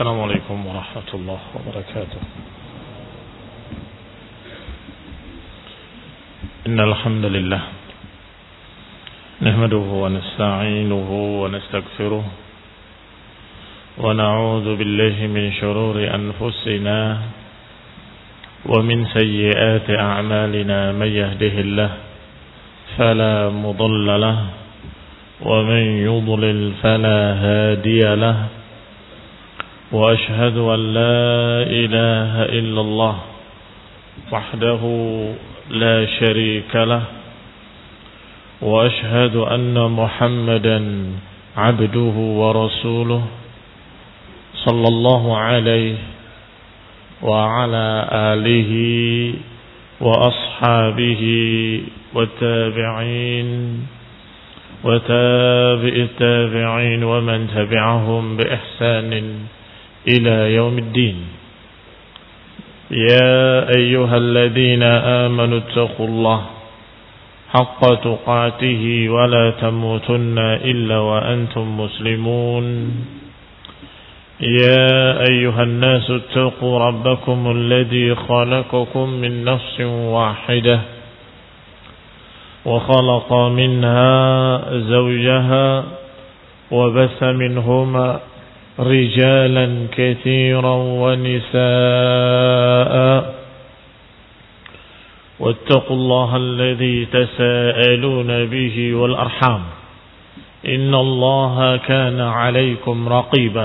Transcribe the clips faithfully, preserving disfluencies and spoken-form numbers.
السلام عليكم ورحمة الله وبركاته. إن الحمد لله نحمده ونستعينه ونستغفره ونعوذ بالله من شرور أنفسنا ومن سيئات أعمالنا. من يهده الله فلا مضل له ومن يضلل فلا هادي له. وأشهد أن لا إله إلا الله وحده لا شريك له. وأشهد أن محمدا عبده ورسوله صلى الله عليه وعلى آله وأصحابه والتابعين وتابع التابعين ومن تبعهم بإحسان إلى يوم الدين. يا أيها الذين آمنوا اتقوا الله حق تقاته ولا تموتن إلا وأنتم مسلمون. يا أيها الناس اتقوا ربكم الذي خلقكم من نفس واحدة وخلق منها زوجها وبث منهما رجالا كثيرا ونساء. واتقوا الله الذي تساءلون به والأرحام إن الله كان عليكم رقيبا.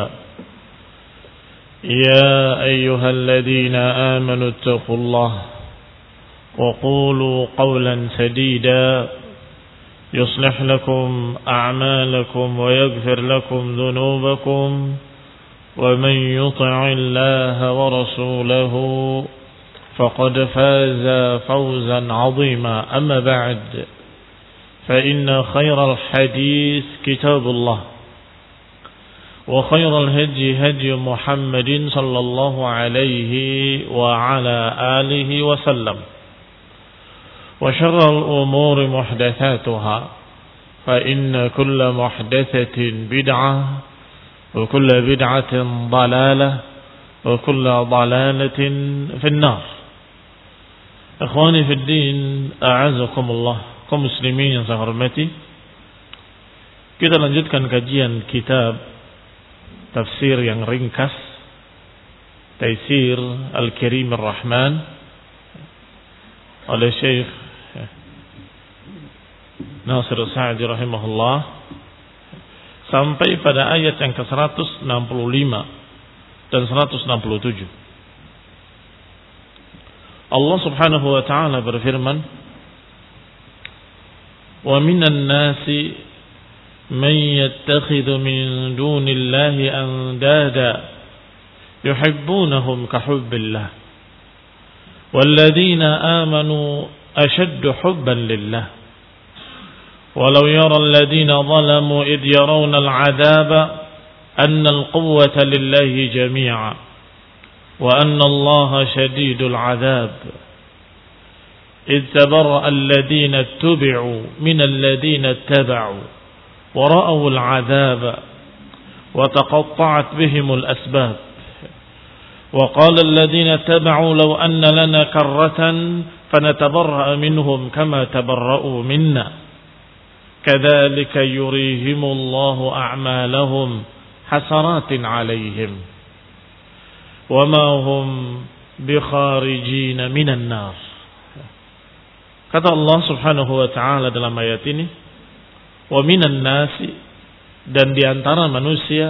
يا أيها الذين آمنوا اتقوا الله وقولوا قولا سديدا يصلح لكم أعمالكم ويغفر لكم ذنوبكم ومن يطع الله ورسوله فقد فاز فوزا عظيما. أما بعد فإن خير الحديث كتاب الله وخير الهدي هدي محمد صلى الله عليه وعلى آله وسلم. وشر الأمور محدثاتها فإن كل محدثة بدعة وكل بدعة ضلالة وكل ضلالة في النار. Ikhwani fi din, a'azakumullah, kaum muslimin yang saya hormati. Kita lanjutkan kajian kitab tafsir yang ringkas, Taisir Al-Karim Ar-Rahman oleh Syekh Nasir Sa'di rahimahullah, sampai pada ayat yang ke seratus enam puluh lima dan seratus enam puluh tujuh. Allah Subhanahu wa taala berfirman, "Wa minan nasi man yattakhidhu min dunillahi andada yuhibbunahum ka hubbillah walladzina amanu ashaddu hubban lillah walau yara alladzina zalamu id yarawna al'adaba anna al-quwwata lillahi jami'a wa anna allaha shadidul 'adab id tabarra'a alladzina ittubi'u min alladzina ittaba'u wa ra'aw al-'adaba wa taqatta'at bihim al-asbab wa qala alladzina ittaba'u law anna lana karratan fanatabarra'a minhum kama tabarra'u minna kadzalika yurihimullahu a'malahum hasaratin 'alaihim wama hum bikharijin minan nar." Kata Allah Subhanahu wa taala dalam ayat ini, wa minan nasi, dan di antara manusia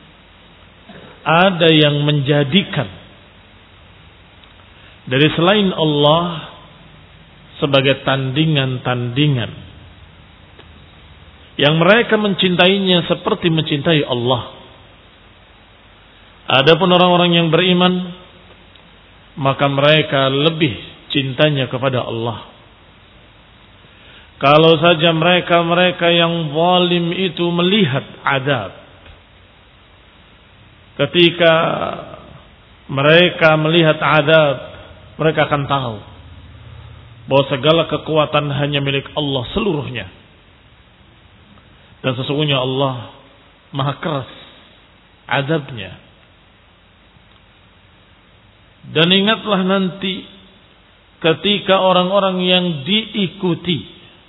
ada yang menjadikan dari selain Allah sebagai tandingan-tandingan yang mereka mencintainya seperti mencintai Allah. Adapun orang-orang yang beriman, maka mereka lebih cintanya kepada Allah. Kalau saja mereka-mereka yang zalim itu melihat adab, ketika mereka melihat adab, mereka akan tahu bahwa segala kekuatan hanya milik Allah seluruhnya. Dan sesungguhnya Allah maha keras adabnya Dan ingatlah nanti ketika orang-orang yang diikuti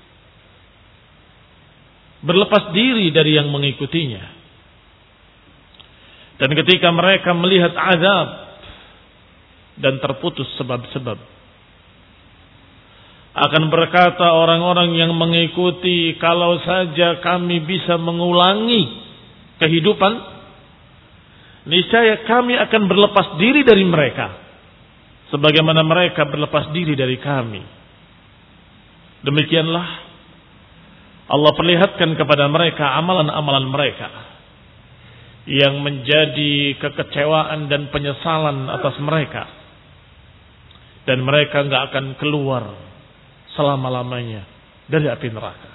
berlepas diri dari yang mengikutinya. Dan ketika mereka melihat azab dan terputus sebab-sebab, akan berkata orang-orang yang mengikuti, kalau saja kami bisa mengulangi kehidupan, niscaya kami akan berlepas diri dari mereka sebagaimana mereka berlepas diri dari kami. Demikianlah Allah perlihatkan kepada mereka amalan-amalan mereka yang menjadi kekecewaan dan penyesalan atas mereka, dan mereka enggak akan keluar selama-lamanya dari api neraka.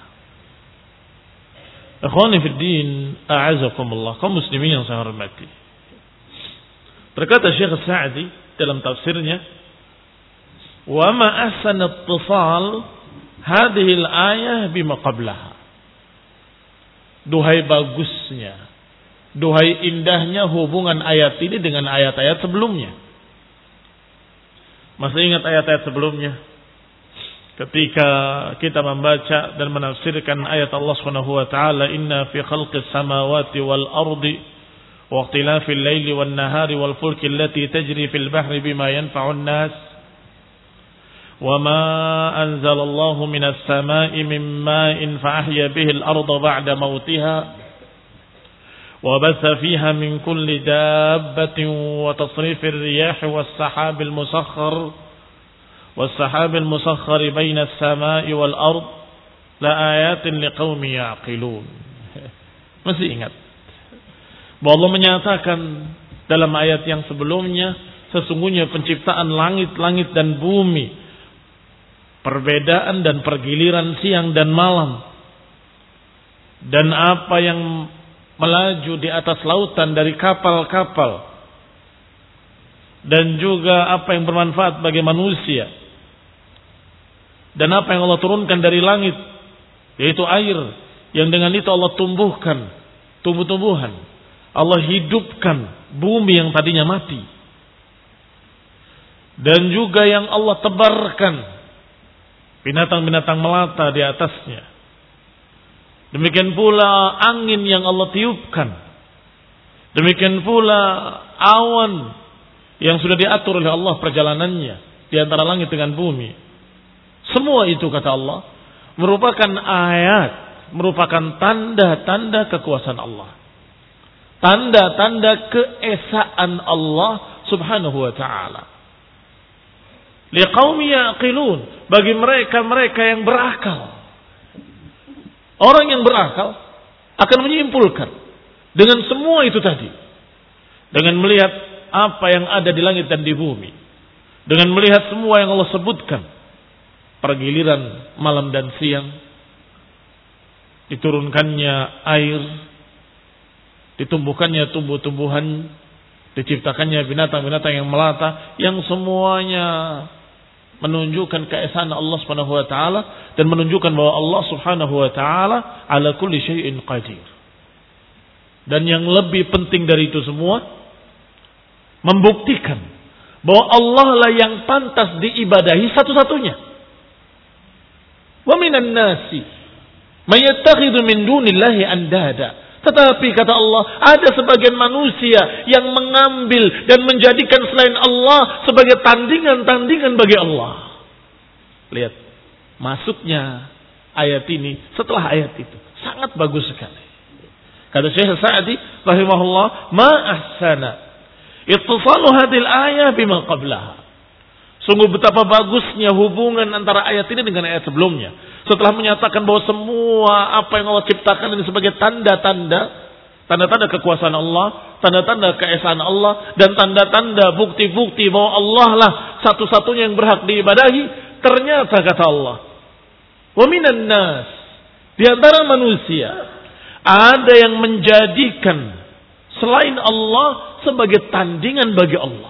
Ikhwani fid din, a'azakumullah, kaum muslimin yang saya hormati. Berkata Syekh Sa'di dalam tafsirnya, wa ma ahsana ittisal hadhihi al-ayah bima qablaha. Duhai bagusnya, duhai indahnya hubungan ayat ini dengan ayat-ayat sebelumnya. Masih ingat ayat-ayat sebelumnya? Ketika kita membaca dan menafsirkan ayat Allah Subhanahu wa taala, inna fi khalqis samawati wal ardi wa ikhtilafil laili wan nahari wal fulki allati tajri fil bahri bima yanfa'un nas wa ma anzalallahu minas samai min ma'in fa ahya bihi al arda ba'da mautiha wa batha fiha min kulli dabbatin wa tasrifir riyah was sahabil musakhkhar والسحاب المسخر بين السماء والأرض لآيات لقوم يعقلون. Masih ingat bahwa Allah menyatakan dalam ayat yang sebelumnya, sesungguhnya penciptaan langit-langit dan bumi, perbedaan dan pergiliran siang dan malam, dan apa yang melaju di atas lautan dari kapal-kapal, dan juga apa yang bermanfaat bagi manusia, dan apa yang Allah turunkan dari langit, yaitu air, yang dengan itu Allah tumbuhkan tumbuh-tumbuhan, Allah hidupkan bumi yang tadinya mati, dan juga yang Allah tebarkan binatang-binatang melata di atasnya. Demikian pula angin yang Allah tiupkan, demikian pula awan yang sudah diatur oleh Allah perjalanannya di antara langit dengan bumi. Semua itu, kata Allah, merupakan ayat, merupakan tanda-tanda kekuasaan Allah, tanda-tanda keesaan Allah Subhanahu wa ta'ala. Liqaumi yaqilun, bagi mereka-mereka yang berakal. Orang yang berakal akan menyimpulkan dengan semua itu tadi, dengan melihat apa yang ada di langit dan di bumi, dengan melihat semua yang Allah sebutkan, pergiliran malam dan siang, diturunkannya air, ditumbuhkannya tumbuh-tumbuhan, diciptakannya binatang-binatang yang melata, yang semuanya menunjukkan keesaan Allah Subhanahu wa taala dan menunjukkan bahwa Allah Subhanahu wa taala ala kulli syai'in qadir. Dan yang lebih penting dari itu semua, membuktikan bahwa Allah lah yang pantas diibadahi satu-satunya. Wa minan nasi may yattakhidhu min dunillahi andada. Tetapi kata Allah, ada sebagian manusia yang mengambil dan menjadikan selain Allah sebagai tandingan-tandingan bagi Allah. Lihat masuknya ayat ini setelah ayat itu, sangat bagus sekali. Kata Syekh Sa'di rahimahullah, ma ahsana ittisalu hadhil ayah bima qablaha. Sungguh betapa bagusnya hubungan antara ayat ini dengan ayat sebelumnya. Setelah menyatakan bahwa semua apa yang Allah ciptakan ini sebagai tanda-tanda, tanda-tanda kekuasaan Allah, tanda-tanda keesaan Allah, dan tanda-tanda bukti-bukti bahwa Allah lah satu-satunya yang berhak diibadahi. Ternyata kata Allah, wa minan nas, di antara manusia ada yang menjadikan selain Allah sebagai tandingan bagi Allah.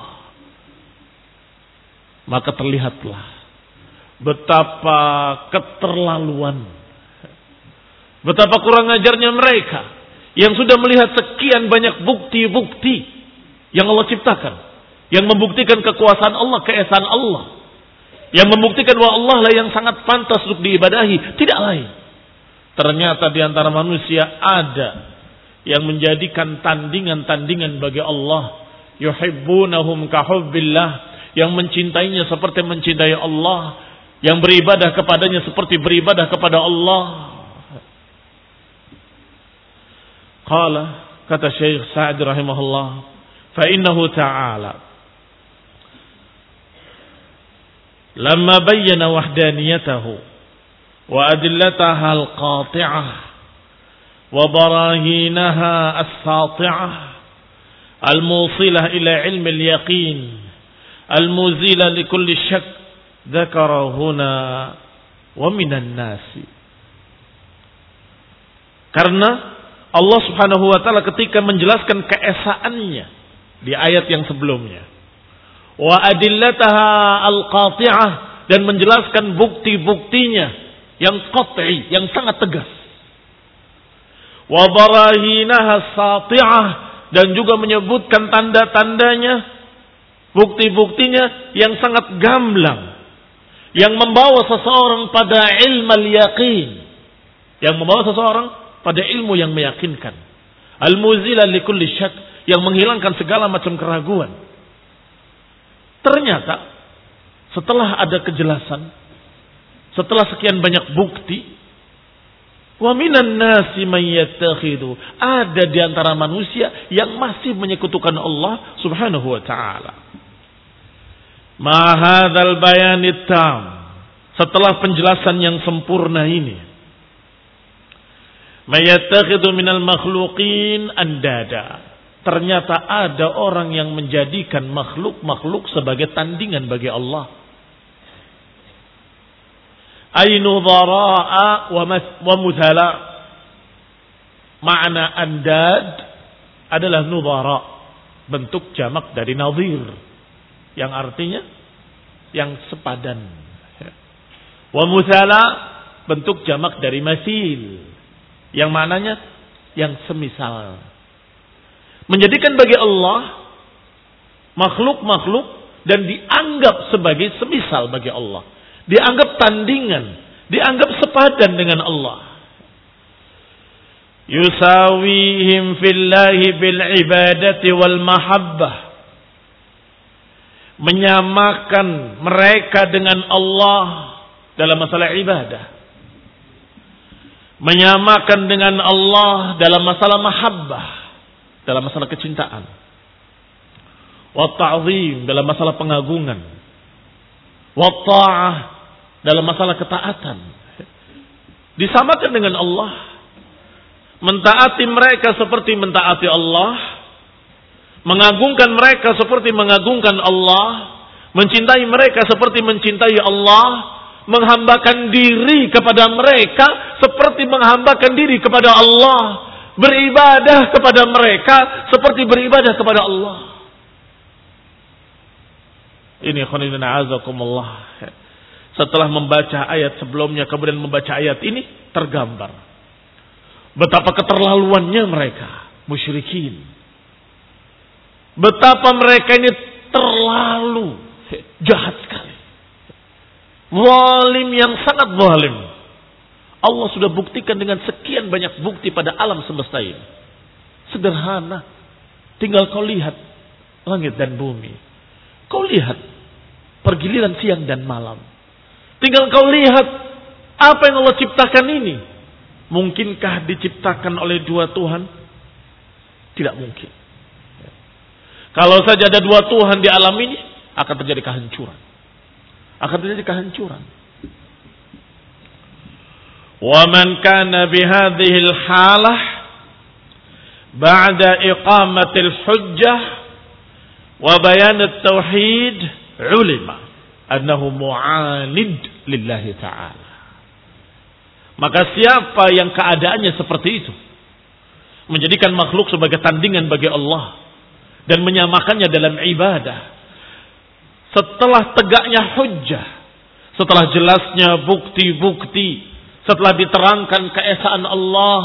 Maka terlihatlah betapa keterlaluan, betapa kurang ajarnya mereka yang sudah melihat sekian banyak bukti-bukti yang Allah ciptakan, yang membuktikan kekuasaan Allah, keesaan Allah, yang membuktikan bahwa Allah lah yang sangat pantas untuk diibadahi, tidak lain. Ternyata di antara manusia ada yang menjadikan tandingan-tandingan bagi Allah, yuhibbunahum kahubbillah, yang mencintainya seperti mencintai Allah, yang beribadah kepadanya seperti beribadah kepada Allah. Qala, kata Syekh Sa'd rahimahullah, fa innahu ta'ala lamma bayyana wahdaniyatahu wa adillataha al-qati'ah wa barahinaha as-sati'ah al-musilah ila ilmi al-yaqin al-muzila li kulli shak, dzakara huna wa minan nasi. Karena Allah Subhanahu wa taala ketika menjelaskan keesaannya di ayat yang sebelumnya, wa adillataha al-qati'ah, dan menjelaskan bukti-buktinya yang qat'i, yang sangat tegas, wa barahinaha sati'ah, dan juga menyebutkan tanda-tandanya, bukti-buktinya yang sangat gamblang, yang membawa seseorang pada ilmal yaqin, yang membawa seseorang pada ilmu yang meyakinkan, al-muzila li kulli syak, yang menghilangkan segala macam keraguan. Ternyata setelah ada kejelasan, setelah sekian banyak bukti, wa minan nasi man yattakhidu, ada di antara manusia yang masih menyekutukan Allah Subhanahu wa taala. Ma hadzal bayanit tam, setelah penjelasan yang sempurna ini, mayattakhidhu minal makhluqin andada, ternyata ada orang yang menjadikan makhluk-makhluk sebagai tandingan bagi Allah. Ay nudhara'a wa muthala. Makna andad adalah nudhara, bentuk jamak dari nadhir, yang artinya yang sepadan. Wa muthala, bentuk jamak dari masil, yang maknanya yang semisal. Menjadikan bagi Allah makhluk-makhluk dan dianggap sebagai semisal bagi Allah, dianggap tandingan, dianggap sepadan dengan Allah. Yusawihim fillahi bil ibadati wal mahabbah, menyamakan mereka dengan Allah dalam masalah ibadah, menyamakan dengan Allah dalam masalah mahabbah, dalam masalah kecintaan, wa ta'zim, dalam masalah pengagungan, wa ta'ah, dalam masalah ketaatan. Disamakan dengan Allah, mentaati mereka seperti mentaati Allah, mengagungkan mereka seperti mengagungkan Allah, mencintai mereka seperti mencintai Allah, menghambakan diri kepada mereka seperti menghambakan diri kepada Allah, beribadah kepada mereka seperti beribadah kepada Allah. Ini khonidun a'azakumullah. Setelah membaca ayat sebelumnya kemudian membaca ayat ini, tergambar betapa keterlaluannya mereka musyrikin, betapa mereka ini terlalu jahat sekali, zalim yang sangat zalim. Allah sudah buktikan dengan sekian banyak bukti pada alam semesta ini. Sederhana, tinggal kau lihat langit dan bumi, kau lihat pergiliran siang dan malam, tinggal kau lihat apa yang Allah ciptakan ini. Mungkinkah diciptakan oleh dua Tuhan? Tidak mungkin. Kalau saja ada dua Tuhan di alam ini, akan terjadi kehancuran. Akan terjadi kehancuran. Wa man kana bihadhihi al-halah ba'da iqamati al-hujjah wa bayan at-tauhid, ulima annahu mu'anid lillahi ta'ala. Maka siapa yang keadaannya seperti itu, menjadikan makhluk sebagai tandingan bagi Allah dan menyamakannya dalam ibadah, setelah tegaknya hujjah, setelah jelasnya bukti-bukti, setelah diterangkan keesaan Allah,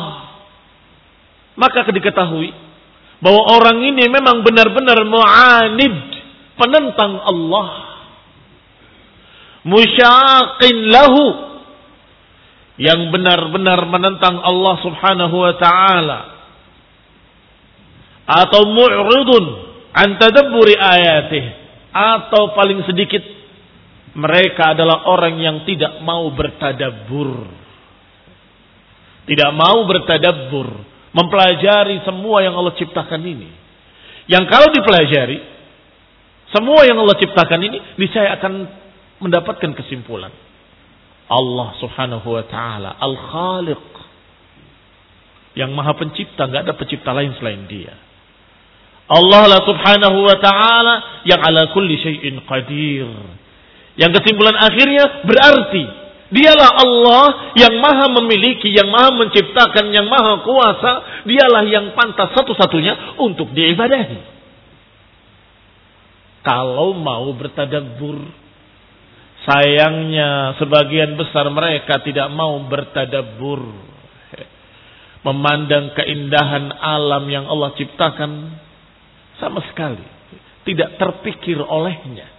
maka diketahui bahwa orang ini memang benar-benar mu'anid, penentang Allah, musyaqin lahu, yang benar-benar menentang Allah Subhanahu wa taala, atau mu'ridun an tadabburi ayatih, atau paling sedikit mereka adalah orang yang tidak mau bertadabbur. Tidak mau bertadabbur, mempelajari semua yang Allah ciptakan ini. Yang kalau dipelajari semua yang Allah ciptakan ini, niscaya akan mendapatkan kesimpulan. Allah Subhanahu wa taala Al-Khaliq, yang Maha Pencipta, enggak ada pencipta lain selain Dia. Allah lah Subhanahu wa taala yang ala kulli syai'in qadir. Yang kesimpulan akhirnya berarti Dialah Allah yang Maha memiliki, yang Maha menciptakan, yang Maha kuasa. Dialah yang pantas satu-satunya untuk diibadahi. Kalau mau bertadabbur, sayangnya sebagian besar mereka tidak mau bertadabbur, memandang keindahan alam yang Allah ciptakan, sama sekali tidak terpikir olehnya.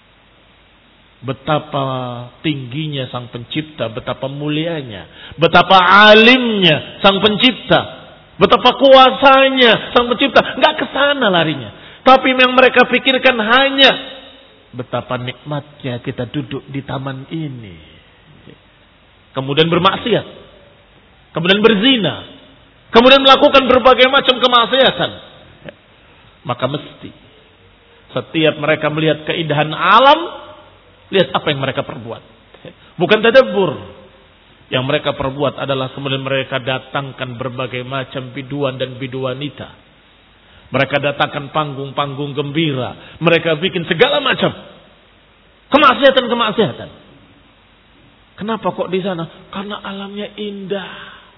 Betapa tingginya Sang Pencipta, betapa mulianya, betapa alimnya Sang Pencipta, betapa kuasanya Sang Pencipta. Enggak ke sana larinya. Tapi yang mereka pikirkan hanya betapa nikmatnya kita duduk di taman ini. Kemudian bermaksiat, kemudian berzina, kemudian melakukan berbagai macam kemaksiatan. Maka mesti setiap mereka melihat keindahan alam, lihat apa yang mereka perbuat. Bukan tadabbur. Yang mereka perbuat adalah kemudian mereka datangkan berbagai macam biduan dan biduanita. Mereka datangkan panggung-panggung gembira. Mereka bikin segala macam kemaksiatan-kemaksiatan. Kenapa kok di sana? Karena alamnya indah.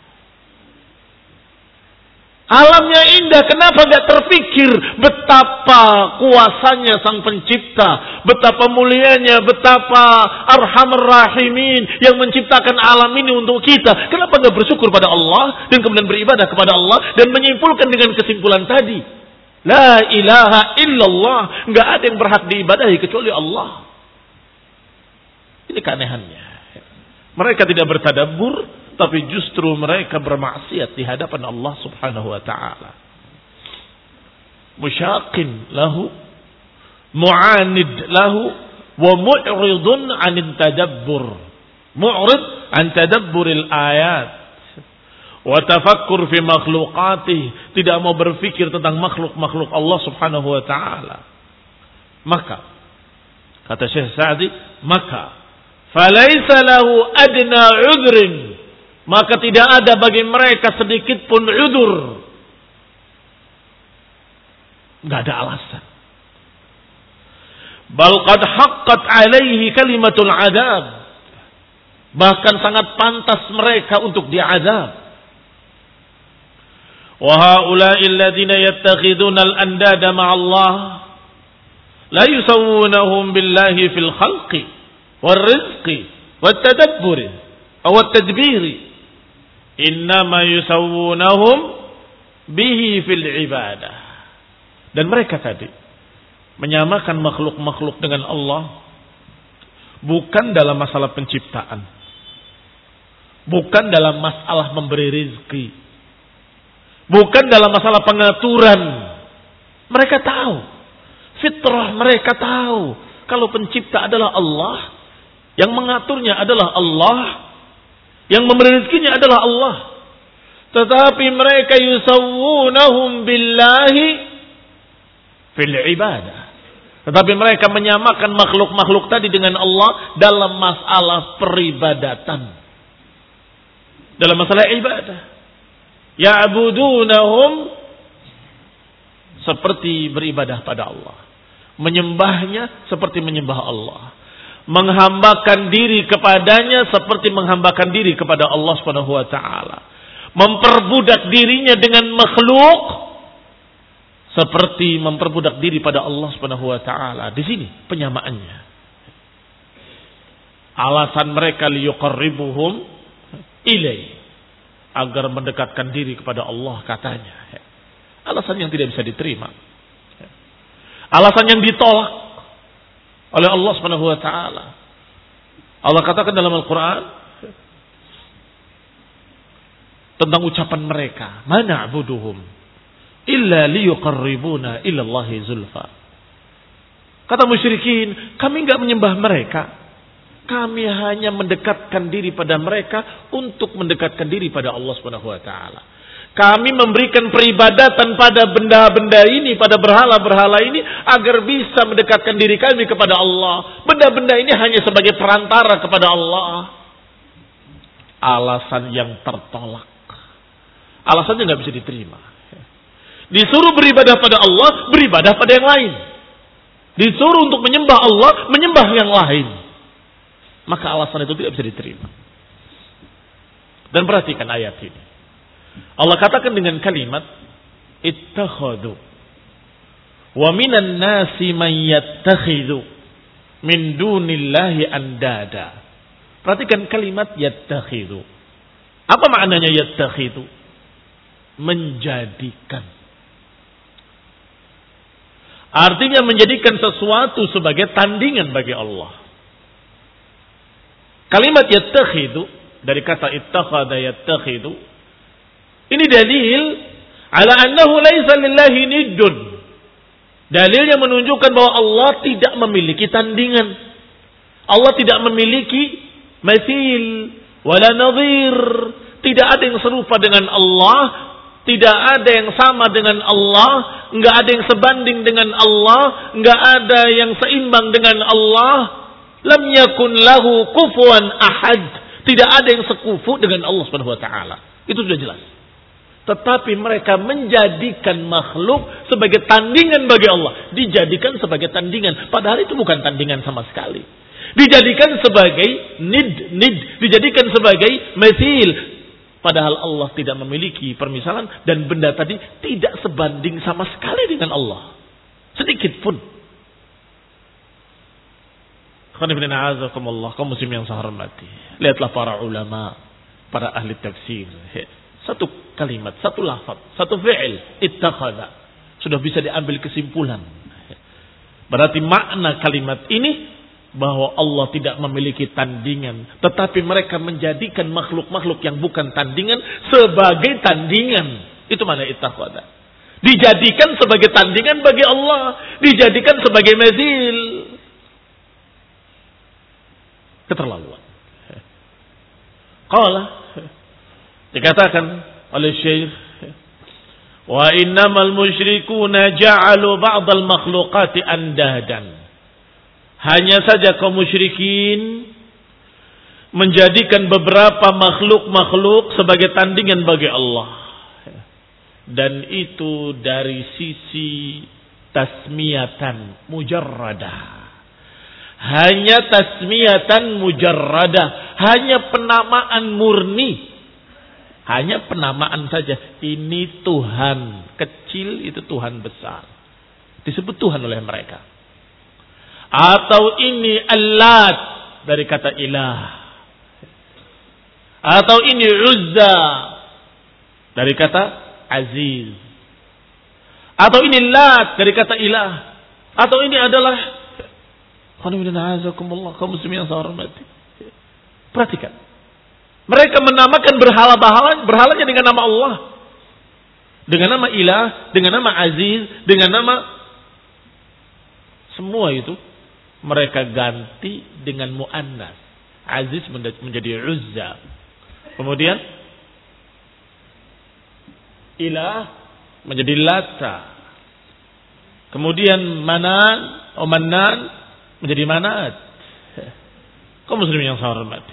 Alamnya indah, kenapa gak terpikir betapa kuasanya Sang Pencipta, betapa mulianya, betapa Arhamar Rahimin yang menciptakan alam ini untuk kita. Kenapa gak bersyukur pada Allah dan kemudian beribadah kepada Allah dan menyimpulkan dengan kesimpulan tadi, la ilaha illallah, gak ada yang berhak diibadahi kecuali Allah. Ini keanehannya. Mereka tidak bertadabbur, tapi justru mereka bermaksiat di hadapan Allah Subhanahu wa taala. Musyaqin lahu, mu'anid lahu, wa mu'ridun 'anil tadabbur. Mu'rid 'an tadabburil ayat wa tafakkur fi makhluqatih, tidak mau berfikir tentang makhluk-makhluk Allah Subhanahu wa taala. Maka kata Syekh Sa'di, maka falaisa lahu adna 'udhrin, maka tidak ada bagi mereka sedikit pun udzur. Enggak ada alasan. Bal qad haqqat alaihi kalimatul adab, bahkan sangat pantas mereka untuk diazab. Wa haula'i alladziina yattakhiduna al-andada ma'allah la yusawwunahum billahi fil khalqi war rizqi wat tadabburi aw at tadbiri, innama yusawwunahum bihi fil ibadah. Dan mereka tadi menyamakan makhluk-makhluk dengan Allah bukan dalam masalah penciptaan, bukan dalam masalah memberi rizki, bukan dalam masalah pengaturan. Mereka tahu, fitrah mereka tahu kalau pencipta adalah Allah, yang mengaturnya adalah Allah, yang memberi rezekinya adalah Allah. Tetapi mereka yusawwunahum billahi fil ibadah. Tetapi mereka menyamakan makhluk-makhluk tadi dengan Allah dalam masalah peribadatan, dalam masalah ibadah. Ya'budunahum, seperti beribadah pada Allah, menyembahnya seperti menyembah Allah, menghambakan diri kepadanya seperti menghambakan diri kepada Allah Subhanahu wa taala, memperbudak dirinya dengan makhluk seperti memperbudak diri pada Allah Subhanahu wa taala. Di sini penyamaannya. Alasan mereka liyuqarribuhum ilai, agar mendekatkan diri kepada Allah katanya. Alasan yang tidak bisa diterima. Alasan yang ditolak oleh Allah Subhanahu wa taala. Allah katakan dalam Al-Qur'an tentang ucapan mereka, "Ma na'buduhum illa liyuqarribuna ila Allahi zulfa." Kata musyrikin, kami enggak menyembah mereka. Kami hanya mendekatkan diri pada mereka untuk mendekatkan diri pada Allah Subhanahu wa taala. Kami memberikan peribadatan pada benda-benda ini, pada berhala-berhala ini agar bisa mendekatkan diri kami kepada Allah. Benda-benda ini hanya sebagai perantara kepada Allah. Alasan yang tertolak. Alasannya nggak bisa diterima. Disuruh beribadah pada Allah, beribadah pada yang lain. Disuruh untuk menyembah Allah, menyembah yang lain. Maka alasan itu tidak bisa diterima. Dan perhatikan ayat ini. Allah katakan dengan kalimat ittakhadhu wa minan nasi man yattakhidhu min dunillahi andada. Perhatikan kalimat yattakhidhu. Apa maknanya yattakhidhu? Menjadikan. Artinya menjadikan sesuatu sebagai tandingan bagi Allah. Kalimat yattakhidhu dari kata ittakhadha yattakhidhu, ini dalil ala annahu laisa lillahi niddun. Dalilnya menunjukkan bahwa Allah tidak memiliki tandingan. Allah tidak memiliki mathil wala nadhir. Tidak ada yang serupa dengan Allah, tidak ada yang sama dengan Allah, enggak ada yang sebanding dengan Allah, enggak ada yang seimbang dengan Allah. Lam yakun lahu kufuwan ahad. Tidak ada yang sekufu dengan Allah Subhanahu wa taala. Itu sudah jelas. Tetapi mereka menjadikan makhluk sebagai tandingan bagi Allah. Dijadikan sebagai tandingan. Padahal itu bukan tandingan sama sekali. Dijadikan sebagai nid, nid. Dijadikan sebagai mathil. Padahal Allah tidak memiliki permisalan. Dan benda tadi tidak sebanding sama sekali dengan Allah. Sedikit pun. Kaum muslim yang saya hormati. Lihatlah para ulama, para ahli tafsir. Satu kalimat, satu lafaz, satu fi'il, ittakhadha. Sudah bisa diambil kesimpulan. Berarti makna kalimat ini bahwa Allah tidak memiliki tandingan, tetapi mereka menjadikan makhluk-makhluk yang bukan tandingan sebagai tandingan. Itu mana ittakhadha. Dijadikan sebagai tandingan bagi Allah, dijadikan sebagai mazil. Keterlaluan. Qala, dikatakan oleh Syekh, wa innamal musyrikuna ja'alu ba'dal makhluqati andadan. Hanya saja kaum musyrikin menjadikan beberapa makhluk-makhluk sebagai tandingan bagi Allah. Dan itu dari sisi tasmiyatan mujarradah. Hanya tasmiyatan mujarradah, hanya penamaan murni, hanya penamaan saja. Ini Tuhan kecil, itu Tuhan besar, disebut Tuhan oleh mereka. Atau ini Allat dari kata ilah, atau ini Uzza dari kata aziz, atau ini Lat dari kata ilah, atau ini adalah kaum muslimin yang saya hormati. Perhatikan. Mereka menamakan berhala-berhala, berhalanya dengan nama Allah. Dengan nama ilah, dengan nama aziz, dengan nama semua itu mereka ganti dengan muannas. Aziz menjadi Uzza. Kemudian ilah menjadi Lata. Kemudian Manan, oh Manan menjadi Manat. Kaum muslimin yang saya hormati.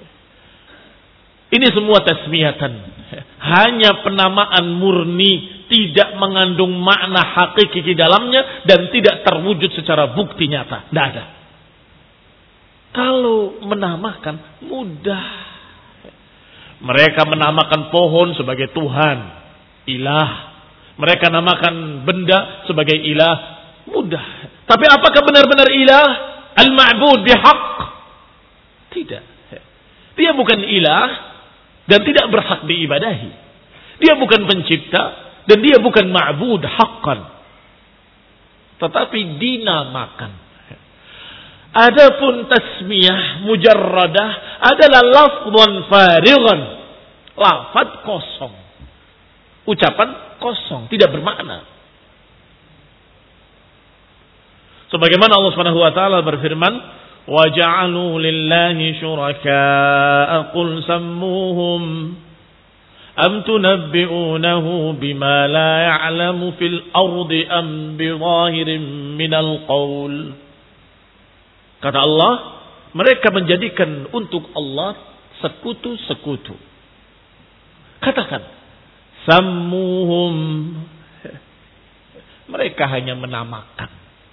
Ini semua tasmiyatan. Hanya penamaan murni, tidak mengandung makna hakiki di dalamnya dan tidak terwujud secara bukti nyata. Tidak ada. Kalau menamakan mudah. Mereka menamakan pohon sebagai Tuhan, ilah. Mereka namakan benda sebagai ilah, mudah. Tapi apakah benar-benar ilah al-ma'bud bihaq? Tidak. Dia bukan ilah dan tidak berhak diibadahi. Dia bukan pencipta dan dia bukan ma'bud haqqan. Tetapi dinamakan. Adapun tasmiyah mujarradah adalah lafdhan farighan, lafaz kosong, ucapan kosong, tidak bermakna. Sebagaimana Allah Subhanahu wa taala berfirman, "Wa ja'alu lillahi syuraka'a qul sammuhum am tunabbi'unahu bima la ya'lamu fil ardi am bi zahirin minal qaul." Kata Allah, mereka menjadikan untuk Allah sekutu-sekutu. Katakan, sammuhum. Mereka hanya menamakan.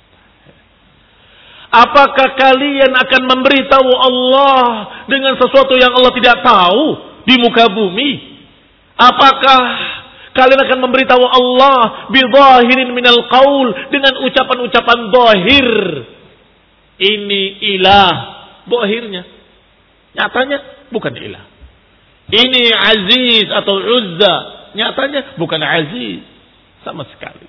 Apakah kalian akan memberitahu Allah dengan sesuatu yang Allah tidak tahu di muka bumi? Apakah kalian akan memberitahu Allah bi zahirin minal qaul dengan ucapan-ucapan zahir? Ini ilah, zahirnya. Nyatanya bukan ilah. Ini aziz atau uzza, nyatanya bukan aziz sama sekali.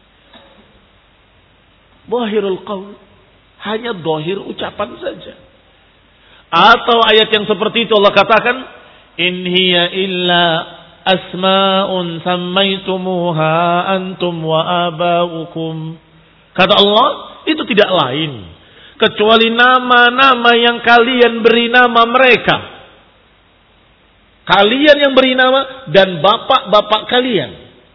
Zahirul qaul, hanya zahir ucapan saja. Atau ayat yang seperti itu Allah katakan, in hiya illa asma'un sammaitumuha antum wa aba'ukum. Kata Allah, itu tidak lain kecuali nama-nama yang kalian beri nama mereka. Kalian yang beri nama dan bapak-bapak kalian.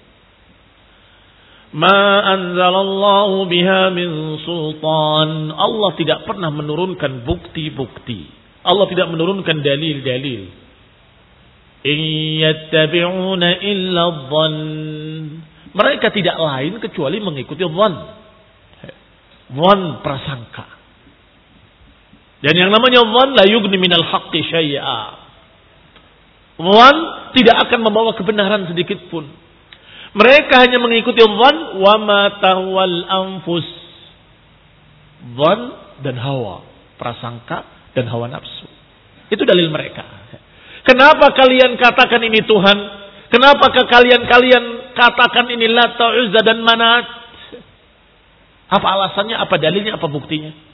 Ma anzalallahu biha min sultan. Allah tidak pernah menurunkan bukti-bukti. Allah tidak menurunkan dalil-dalil. In yattabi'una illa dhann. Mereka tidak lain kecuali mengikuti dhann. Dhann, prasangka. Dan yang namanya dhann la yughni minal haqqi syai'a. Dhann tidak akan membawa kebenaran sedikit pun. Mereka hanya mengikuti dhann wa ma tahwal anfus. Dhann dan hawa, prasangka dan hawa nafsu. Itu dalil mereka. Kenapa kalian katakan ini Tuhan? Kenapakah kalian-kalian katakan ini Lata, Uzza dan Manat? Apa alasannya, apa dalilnya, apa buktinya?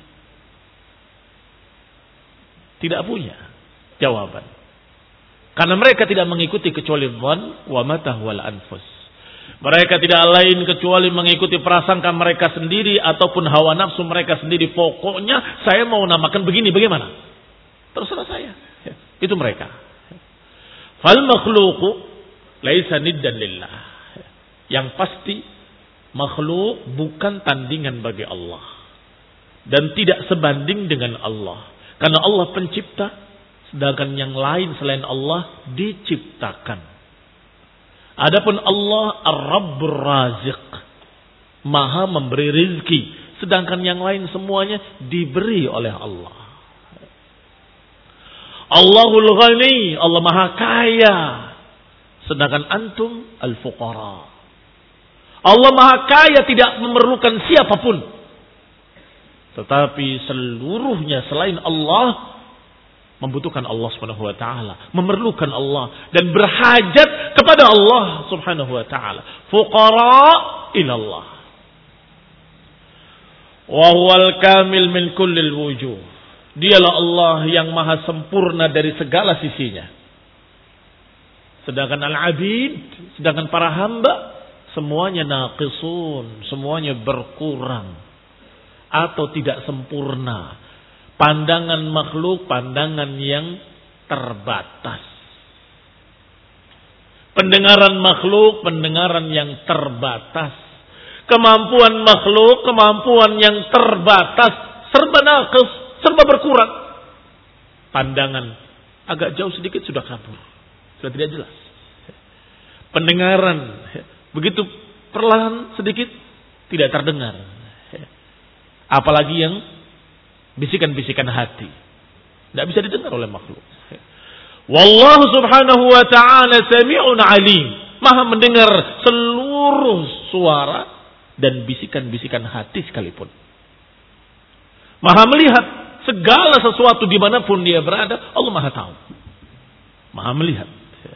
Tidak punya jawaban. Karena mereka tidak mengikuti kecuali dhann wa ma tahwal anfus. Mereka tidak lain kecuali mengikuti prasangka mereka sendiri ataupun hawa nafsu mereka sendiri. Pokoknya saya mau namakan begini, bagaimana? Terserah saya. Itu mereka. Fal makhluqu laisa niddan lillah. Yang pasti makhluk bukan tandingan bagi Allah dan tidak sebanding dengan Allah. Karena Allah pencipta, sedangkan yang lain selain Allah diciptakan. Adapun Allah Ar-Rabbur Raziq, Maha memberi rizki, sedangkan yang lain semuanya diberi oleh Allah. Allahul Ghani, Allah Maha Kaya, sedangkan antum al-fuqara. Allah Maha Kaya, tidak memerlukan siapapun. Tetapi seluruhnya selain Allah membutuhkan Allah Subhanahu wa taala, memerlukan Allah dan berhajat kepada Allah Subhanahu wa taala. Fuqara ila Allah. Wa huwal kamil min kullil wujuh. Dialah Allah yang maha sempurna dari segala sisinya. Sedangkan al-abid, sedangkan para hamba semuanya naqisun, semuanya berkurang atau tidak sempurna. Pandangan makhluk, pandangan yang terbatas. Pendengaran makhluk, pendengaran yang terbatas. Kemampuan makhluk, kemampuan yang terbatas. Serba naqis, serba berkurang. Pandangan agak jauh sedikit sudah kabur, sudah tidak jelas. Pendengaran begitu perlahan sedikit tidak terdengar. Apalagi yang bisikan-bisikan hati, tidak bisa didengar oleh makhluk. Wallahu subhanahu wa ta'ala sami'un alim, maha mendengar seluruh suara dan bisikan-bisikan hati sekalipun. Maha melihat segala sesuatu dimanapun dia berada, Allah maha tahu, maha melihat.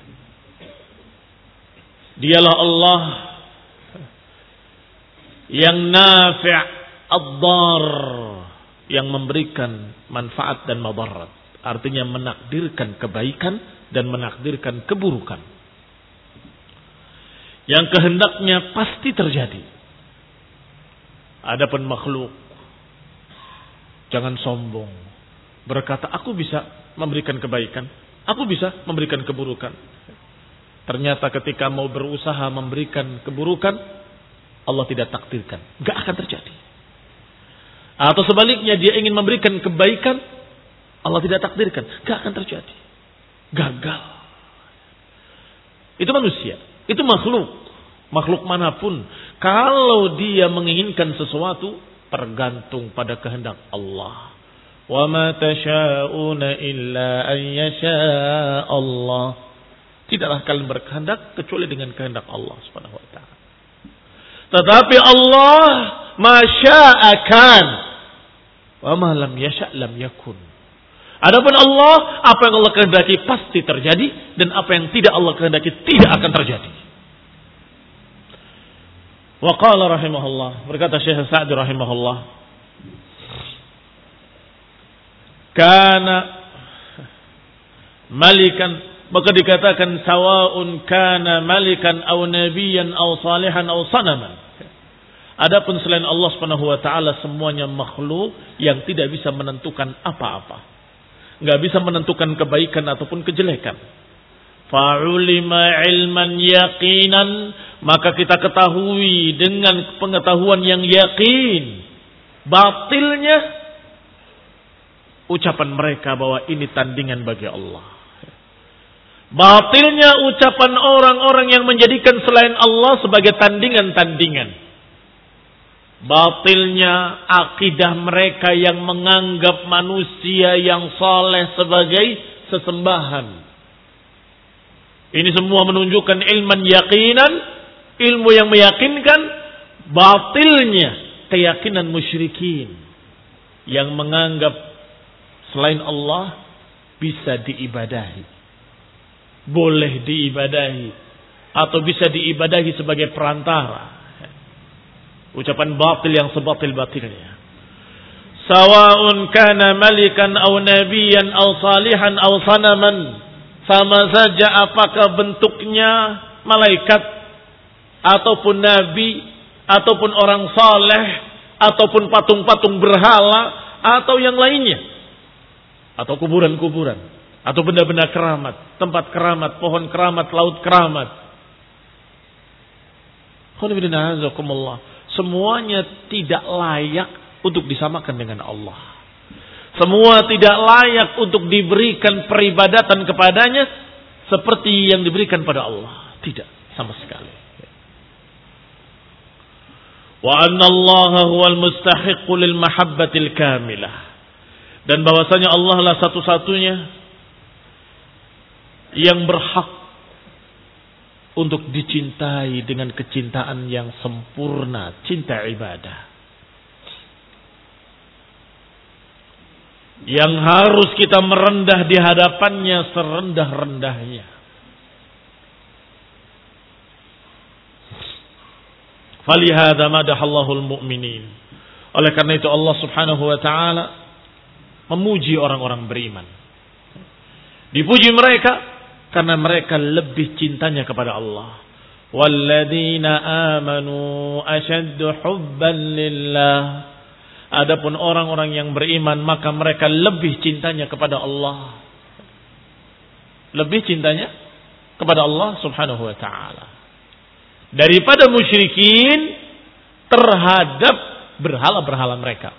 Dialah Allah yang nafi' ad-dar, yang memberikan manfaat dan madarat. Artinya menakdirkan kebaikan dan menakdirkan keburukan. Yang kehendaknya pasti terjadi. Adapun makhluk, jangan sombong. Berkata, aku bisa memberikan kebaikan, aku bisa memberikan keburukan. Ternyata ketika mau berusaha memberikan keburukan, Allah tidak takdirkan. Gak akan terjadi. Atau sebaliknya dia ingin memberikan kebaikan, Allah tidak takdirkan. Gak akan terjadi. Gagal. Itu manusia. Itu makhluk. Makhluk manapun. Kalau dia menginginkan sesuatu, tergantung pada kehendak Allah. Wa ma tasha'una illa an yasha Allah. Tidaklah kalian berkehendak kecuali dengan kehendak Allah Subhanahu wa taala. Tetapi Allah masya'akan. Wa ma lam yasha' lam yakun. Adapun Allah, apa yang Allah kehendaki pasti terjadi, dan apa yang tidak Allah kehendaki tidak akan terjadi. Wa qala rahimahullah, berkata Syekh Sa'di rahimahullah, kana malikan, maka dikatakan sawa'un kana malikan aw nabiyan aw salihan aw sanaman. Adapun selain Allah Subhanahu wa taala semuanya makhluk yang tidak bisa menentukan apa-apa. Enggak bisa menentukan kebaikan ataupun kejelekan. Fa'ulima ilman yaqinan, maka kita ketahui dengan pengetahuan yang yakin batilnya ucapan mereka bahwa ini tandingan bagi Allah. Batilnya ucapan orang-orang yang menjadikan selain Allah sebagai tandingan-tandingan. Batilnya akidah mereka yang menganggap manusia yang saleh sebagai sesembahan. Ini semua menunjukkan ilman yaqinan, ilmu yang meyakinkan batilnya keyakinan musyrikin yang menganggap selain Allah bisa diibadahi, boleh diibadahi, atau bisa diibadahi sebagai perantara. Ucapan batil yang sebatil-batilnya. Sawa'un kana malikan aw nabiyan aw salihan aw sanaman. Sama saja apakah bentuknya malaikat ataupun nabi ataupun orang saleh ataupun patung-patung berhala atau yang lainnya, atau kuburan-kuburan atau benda-benda keramat, tempat keramat, pohon keramat, laut keramat. Semuanya tidak layak untuk disamakan dengan Allah. Semua tidak layak untuk diberikan peribadatan kepadanya seperti yang diberikan pada Allah. Tidak, sama sekali. Wa anna Allah huwal mustahiqqu lil mahabbatil kamilah. Dan bahwasanya Allah lah satu-satunya yang berhak untuk dicintai dengan kecintaan yang sempurna, cinta ibadah. Yang harus kita merendah di hadapannya serendah-rendahnya. Falihada madahallahul mu'minin. Oleh karena itu Allah Subhanahu wa taala memuji orang-orang beriman. Dipuji mereka karena mereka lebih cintanya kepada Allah. Walladzina amanu ashaddu hubban lillah. Adapun orang-orang yang beriman maka mereka lebih cintanya kepada Allah. Lebih cintanya kepada Allah Subhanahu wa taala daripada musyrikin terhadap berhala-berhala mereka.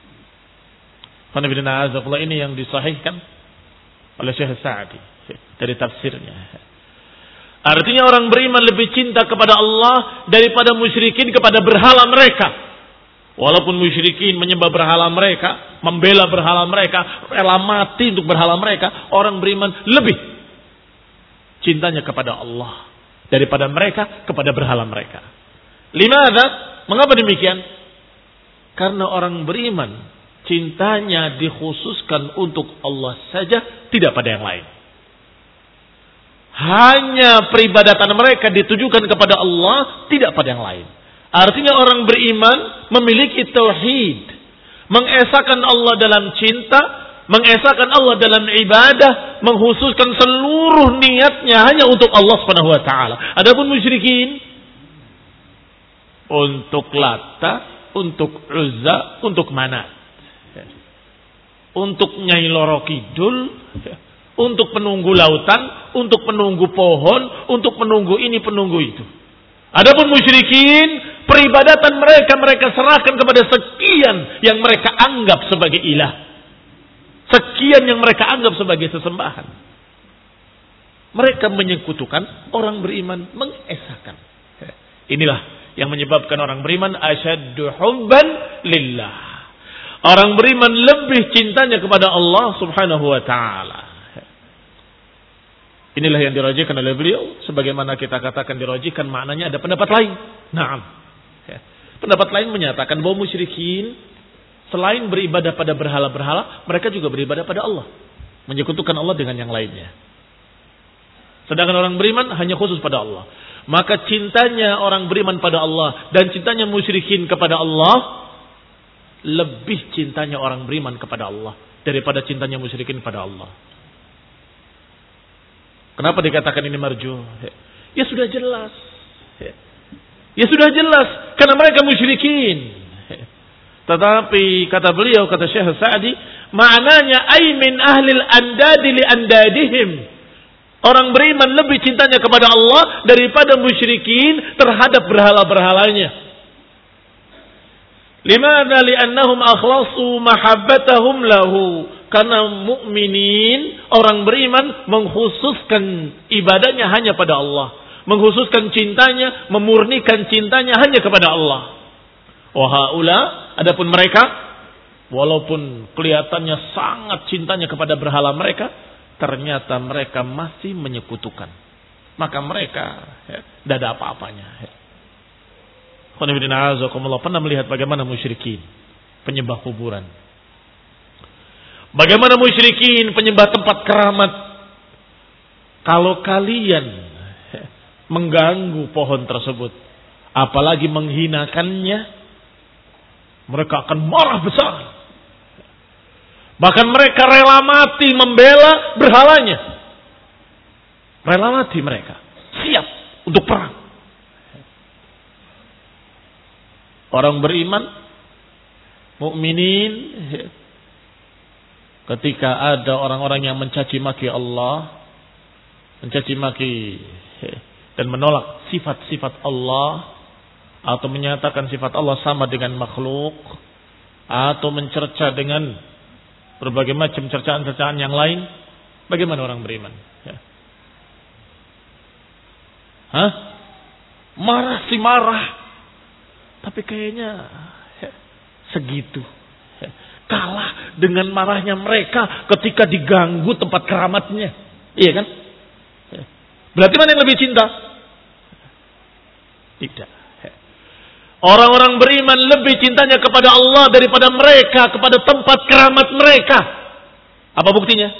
Ini yang disahihkan oleh Syekh Sa'di dari tafsirnya. Artinya orang beriman lebih cinta kepada Allah daripada musyrikin kepada berhala mereka. Walaupun musyrikin menyembah berhala mereka, membela berhala mereka, rela mati untuk berhala mereka, orang beriman lebih cintanya kepada Allah daripada mereka kepada berhala mereka. Limadha? Mengapa demikian? Karena orang beriman cintanya dikhususkan untuk Allah saja, tidak pada yang lain. Hanya peribadatan mereka ditujukan kepada Allah, tidak pada yang lain. Artinya orang beriman memiliki tauhid, mengesahkan Allah dalam cinta, mengesahkan Allah dalam ibadah, menghususkan seluruh niatnya hanya untuk Allah Subhanahu wa taala. Adapun musyrikin untuk Lata, untuk Uzza, untuk Manat, untuk Nyai Loro Kidul, untuk penunggu lautan, untuk penunggu pohon, untuk penunggu ini, penunggu itu. Adapun musyrikin, peribadatan mereka mereka serahkan kepada sekian yang mereka anggap sebagai ilah. Sekian yang mereka anggap sebagai sesembahan. Mereka menyekutukan, orang beriman mengesahkan. Inilah yang menyebabkan orang beriman asyaddu hubban lillah. Orang beriman lebih cintanya kepada Allah Subhanahu wa taala. Inilah yang dirajikan oleh beliau. Sebagaimana kita katakan dirajikan, maknanya ada pendapat lain. Naam. Pendapat lain menyatakan bahwa musyrikin selain beribadah pada berhala-berhala, mereka juga beribadah pada Allah. Menyekutukan Allah dengan yang lainnya. Sedangkan orang beriman hanya khusus pada Allah. Maka cintanya orang beriman pada Allah dan cintanya musyrikin kepada Allah, lebih cintanya orang beriman kepada Allah daripada cintanya musyrikin pada Allah. Kenapa dikatakan ini marjuh? Ya sudah jelas. Ya sudah jelas. Karena mereka musyrikin. Tetapi kata beliau, kata Syekh Sa'di, maknanya ay min ahlil andadi li andadihim. Orang beriman lebih cintanya kepada Allah daripada musyrikin terhadap berhala-berhalanya. Limana li'annahum akhlasu mahabbatahum lahu. Karena mukminin, orang beriman mengkhususkan ibadahnya hanya pada Allah. Mengkhususkan cintanya, memurnikan cintanya hanya kepada Allah. Wa haula, adapun mereka, walaupun kelihatannya sangat cintanya kepada berhala mereka, ternyata mereka masih menyekutukan. Maka mereka ya, tidak ada apa-apanya. Pernah melihat bagaimana musyrikin penyembah kuburan. Bagaimana musyrikin penyembah tempat keramat. Kalau kalian mengganggu pohon tersebut, apalagi menghinakannya, mereka akan marah besar. Bahkan mereka rela mati membela berhalanya. Rela mati mereka. Siap untuk perang. Orang beriman, mukminin, ketika ada orang-orang yang mencaci maki Allah, mencaci maki dan menolak sifat-sifat Allah, atau menyatakan sifat Allah sama dengan makhluk, atau mencerca dengan berbagai macam cercaan-cercaan yang lain, bagaimana orang beriman? Ya. Hah? Marah sih marah, tapi kayaknya ya, segitu. Ya. Kalah dengan marahnya mereka ketika diganggu tempat keramatnya. Iya kan? Ya. Berarti mana yang lebih cinta? Tidak. Orang-orang beriman lebih cintanya kepada Allah daripada mereka kepada tempat keramat mereka. Apa buktinya?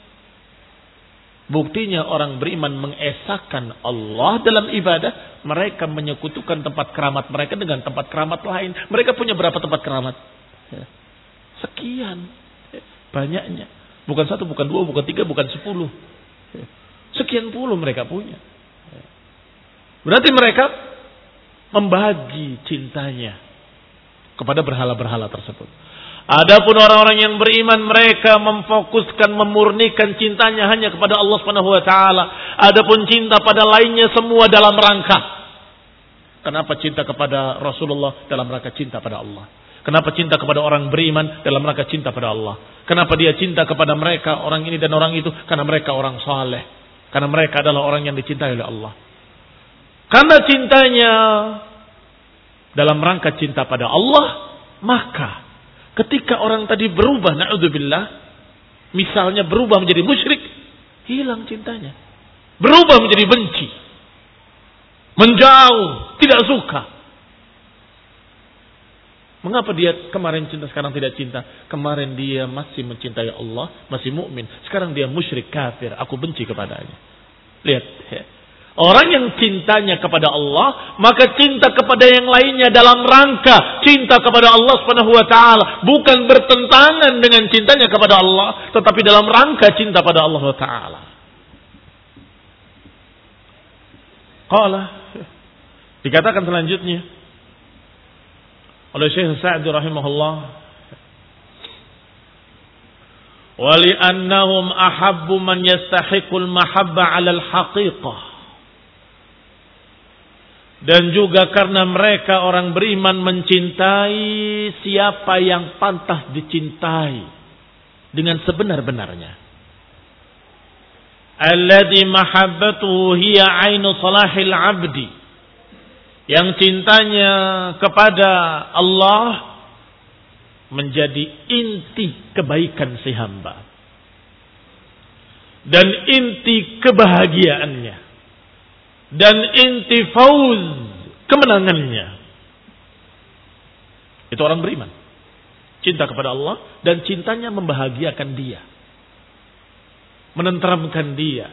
Buktinya orang beriman mengesahkan Allah dalam ibadah, mereka menyekutukan tempat keramat mereka dengan tempat keramat lain. Mereka punya berapa tempat keramat? Sekian. Banyaknya. Bukan satu, bukan dua, bukan tiga, bukan sepuluh. Sekian puluh mereka punya. Berarti mereka membagi cintanya kepada berhala-berhala tersebut. Adapun orang-orang yang beriman, mereka memfokuskan, memurnikan cintanya hanya kepada Allah Subhanahu wa taala. Adapun cinta pada lainnya semua dalam rangka. Kenapa cinta kepada Rasulullah? Dalam rangka cinta pada Allah. Kenapa cinta kepada orang beriman? Dalam rangka cinta pada Allah. Kenapa dia cinta kepada mereka, orang ini dan orang itu? Karena mereka orang saleh. Karena mereka adalah orang yang dicintai oleh Allah. Karena cintanya dalam rangka cinta pada Allah, maka ketika orang tadi berubah, na'udzubillah, misalnya berubah menjadi musyrik, hilang cintanya. Berubah menjadi benci. Menjauh, tidak suka. Mengapa dia kemarin cinta, sekarang tidak cinta? Kemarin dia masih mencintai Allah, masih mukmin. Sekarang dia musyrik kafir, aku benci kepadanya. Lihat, ya. Orang yang cintanya kepada Allah, maka cinta kepada yang lainnya dalam rangka cinta kepada Allah Subhanahu wa taala, bukan bertentangan dengan cintanya kepada Allah, tetapi dalam rangka cinta pada Allah taala. Qala, dikatakan selanjutnya oleh Syekh Sa'di rahimahullah, wa li'annahum ahabbu man yastahiqul mahabba 'ala al-haqiqah. Dan juga karena mereka orang beriman mencintai siapa yang pantas dicintai dengan sebenar-benarnya. Alladhi mahabbatuhu hiya ainu salahil abdi. Yang cintanya kepada Allah menjadi inti kebaikan si hamba. Dan inti kebahagiaannya. Dan inti fauz kemenangannya. Itu orang beriman. Cinta kepada Allah dan cintanya membahagiakan dia. Menenteramkan dia.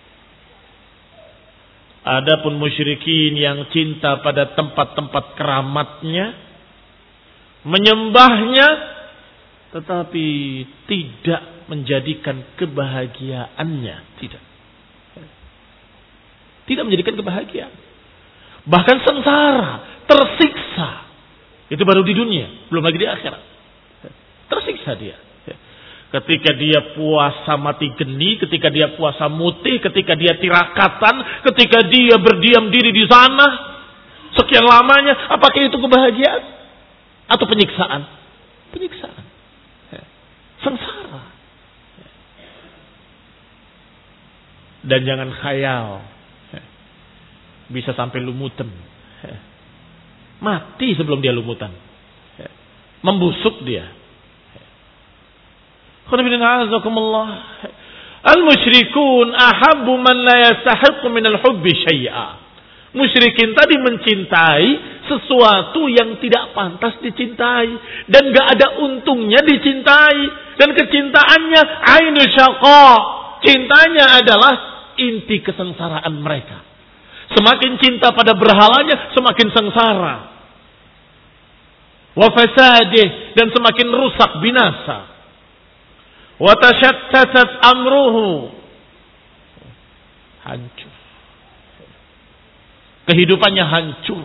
Adapun musyrikin yang cinta pada tempat-tempat keramatnya, menyembahnya, tetapi tidak menjadikan kebahagiaannya. Tidak. Tidak menjadikan kebahagiaan. Bahkan sengsara, tersiksa. Itu baru di dunia, belum lagi di akhirat. Tersiksa dia. Ketika dia puasa mati geni, ketika dia puasa mutih, ketika dia tirakatan, ketika dia berdiam diri di sana sekian lamanya, apakah itu kebahagiaan atau penyiksaan? Penyiksaan. Sengsara. Dan jangan khayal bisa sampai lumutan. Mati sebelum dia lumutan. Membusuk dia. Al-musyrikun ahabbu man la yastahiqu min al-hubbi syai'a. Musyrikin tadi mencintai sesuatu yang tidak pantas dicintai dan gak ada untungnya dicintai, dan kecintaannya ainu syaqa. Cintanya adalah inti kesengsaraan mereka. Semakin cinta pada berhalanya, semakin sengsara. Wa fasadih, dan semakin rusak binasa. Wa tashattatat amruhu, hancur. Kehidupannya hancur.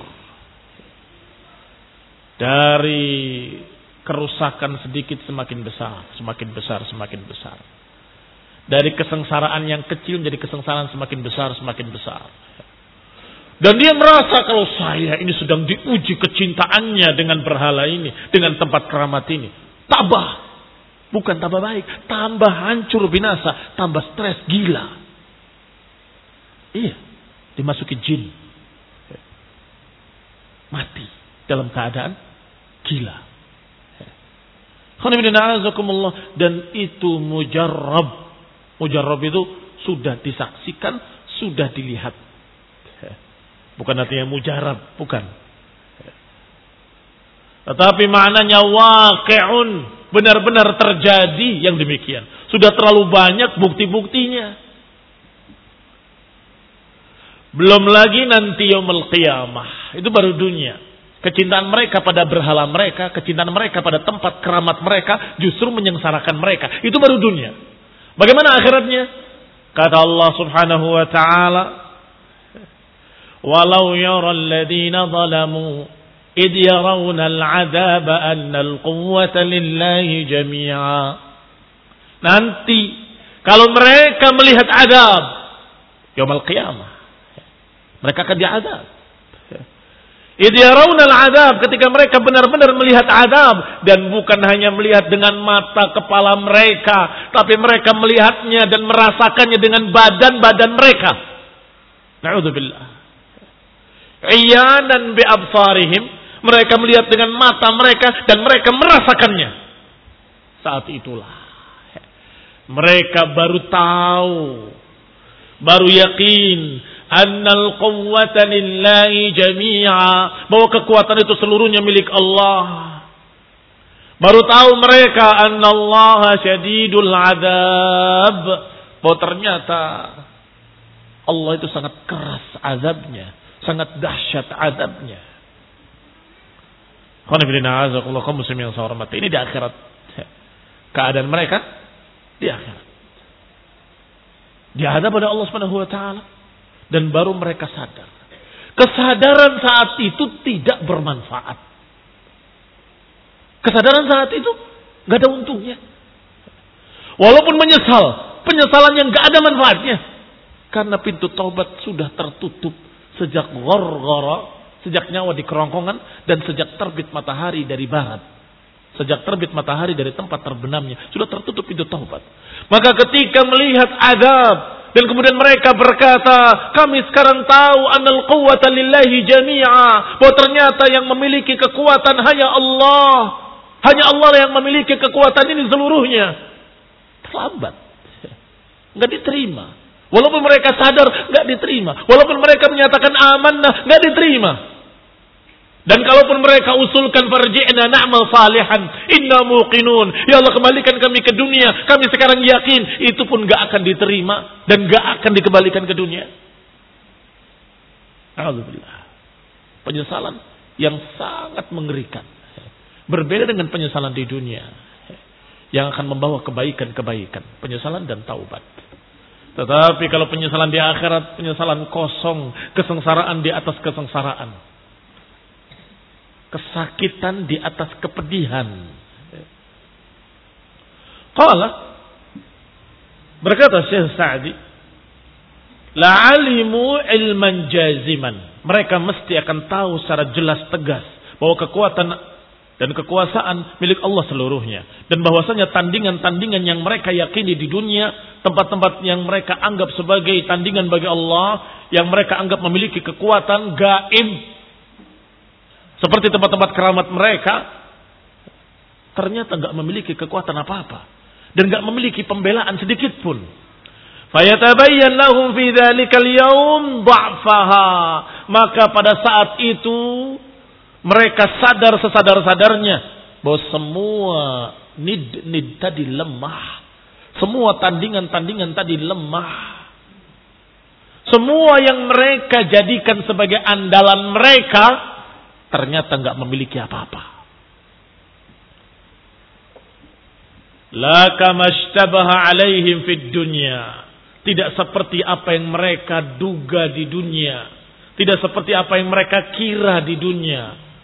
Dari kerusakan sedikit semakin besar, semakin besar, semakin besar. Dari kesengsaraan yang kecil menjadi kesengsaraan semakin besar, semakin besar. Dan dia merasa kalau saya ini sedang diuji kecintaannya dengan berhala ini, dengan tempat keramat ini. Tabah. Bukan tambah baik, tambah hancur binasa, tambah stres, gila. Iya, dimasuki jin. Mati dalam keadaan gila. Dan itu mujarrab. Mujarrab itu sudah disaksikan, sudah dilihat. Bukan artinya mujarab, bukan. Tetapi maknanya waqi'un, benar-benar terjadi yang demikian. Sudah terlalu banyak bukti-buktinya. Belum lagi nanti yaumul qiyamah, itu baru dunia. Kecintaan mereka pada berhala mereka, kecintaan mereka pada tempat keramat mereka justru menyengsarakan mereka. Itu baru dunia. Bagaimana akhiratnya? Kata Allah Subhanahu wa taala, walau yara alladhina zalamu id yarawna al-'adaba anna al-quwwata lillahi jami'a. Nanti kalau mereka melihat azab yaumul qiyamah, mereka akan diazab. Id yarawna al-'adab, ketika mereka benar-benar melihat azab, dan bukan hanya melihat dengan mata kepala mereka, tapi mereka melihatnya dan merasakannya dengan badan-badan mereka. Na'udzubillah. Iyanan bi absarihim, mereka melihat dengan mata mereka dan mereka merasakannya. Saat itulah mereka baru tahu, baru yakin annal quwwata lillahi jami'a, bahwa kekuatan itu seluruhnya milik Allah. Baru tahu mereka annallaha syadidul 'adzab, bahwa ternyata Allah itu sangat keras azabnya, sangat dahsyat azabnya. Ini di akhirat. Keadaan mereka di akhirat. Dihadap pada Allah Subhanahu wa taala dan baru mereka sadar. Kesadaran saat itu tidak bermanfaat. Kesadaran saat itu enggak ada untungnya. Walaupun menyesal, penyesalan yang enggak ada manfaatnya. Karena pintu taubat sudah tertutup sejak gharghara, sejak nyawa di kerongkongan dan sejak terbit matahari dari barat. Sejak terbit matahari dari tempat terbenamnya sudah tertutup pintu taubat. Maka ketika melihat azab dan kemudian mereka berkata, kami sekarang tahu annal quwwata lillahi jami'a, bahwa ternyata yang memiliki kekuatan hanya Allah. Hanya Allah yang memiliki kekuatan ini seluruhnya. Terlambat. Enggak diterima. Walaupun mereka sadar, enggak diterima. Walaupun mereka menyatakan amanah, enggak diterima. Dan kalaupun mereka usulkan farji'na na'mal salihan, inna muqinun, ya Allah kembalikan kami ke dunia, kami sekarang yakin, itu pun gak akan diterima dan gak akan dikembalikan ke dunia. Alhamdulillah. Penyesalan yang sangat mengerikan. Berbeda dengan penyesalan di dunia yang akan membawa kebaikan-kebaikan, penyesalan dan taubat. Tetapi kalau penyesalan di akhirat, penyesalan kosong, kesengsaraan di atas kesengsaraan. Kesakitan di atas kepedihan. Qala, berkata Syekh Sa'di, la'alimu ilman jaziman. Mereka mesti akan tahu secara jelas tegas bahwa kekuatan dan kekuasaan milik Allah seluruhnya. Dan bahwasanya tandingan-tandingan yang mereka yakini di dunia, tempat-tempat yang mereka anggap sebagai tandingan bagi Allah, yang mereka anggap memiliki kekuatan gaib, seperti tempat-tempat keramat mereka, ternyata enggak memiliki kekuatan apa-apa dan enggak memiliki pembelaan sedikit pun. Fayatabayyan lahum fi dzalikal yaum dha'faha. Maka pada saat itu mereka sadar sesadar-sadarnya bahwa semua nid-nid tadi lemah. Semua tandingan-tandingan tadi lemah. Semua yang mereka jadikan sebagai andalan mereka ternyata enggak memiliki apa-apa. La kama ishtabaha alaihim fid dunya. Tidak seperti apa yang mereka duga di dunia. Tidak seperti apa yang mereka kira di dunia.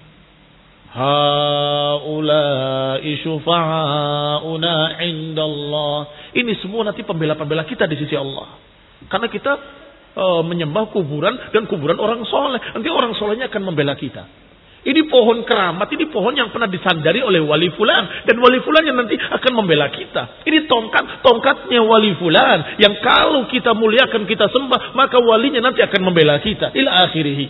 Haula'i syufa'auna 'indallah. Ini semua nanti pembela-pembela kita di sisi Allah. Karena kita e, menyembah kuburan dan kuburan orang soleh. Nanti orang solehnya akan membela kita. Ini pohon keramat, ini pohon yang pernah disandari oleh wali fulan. Dan wali fulan yang nanti akan membela kita. Ini tongkat, tongkatnya wali fulan. Yang kalau kita muliakan, kita sembah, maka walinya nanti akan membela kita. Ila akhirihi.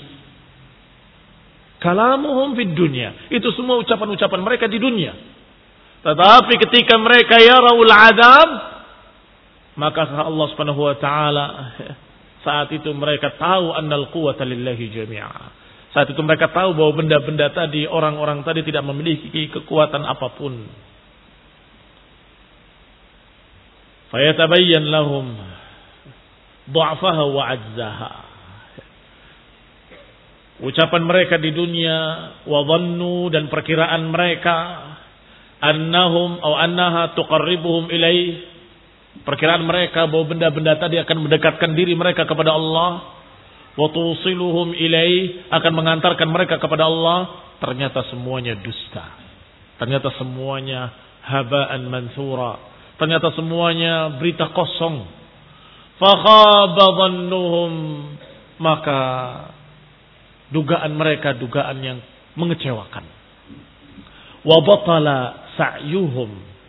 Kalamuhum fid dunya. Itu semua ucapan-ucapan mereka di dunia. Tetapi ketika mereka yarawul adab, maka Allah subhanahu wa ta'ala saat itu mereka tahu annal quwwata lillahi jami'a. Saat itu mereka tahu bahwa benda-benda tadi, orang-orang tadi tidak memiliki kekuatan apapun. Fayatabayyan lahum dha'faha wa 'ajzaha. Ucapan mereka di dunia, wa dhannu, dan perkiraan mereka, annahum atau annaha tuqarribuhum ilaih. Perkiraan mereka bahwa benda-benda tadi akan mendekatkan diri mereka kepada Allah. Wa tusiluhum ilaih, akan mengantarkan mereka kepada Allah, ternyata semuanya dusta. Ternyata semuanya haba'an mansura. Ternyata semuanya berita kosong. Fa khaba dhannuhum, maka dugaan mereka dugaan yang mengecewakan. Wa batala sa'yuhum,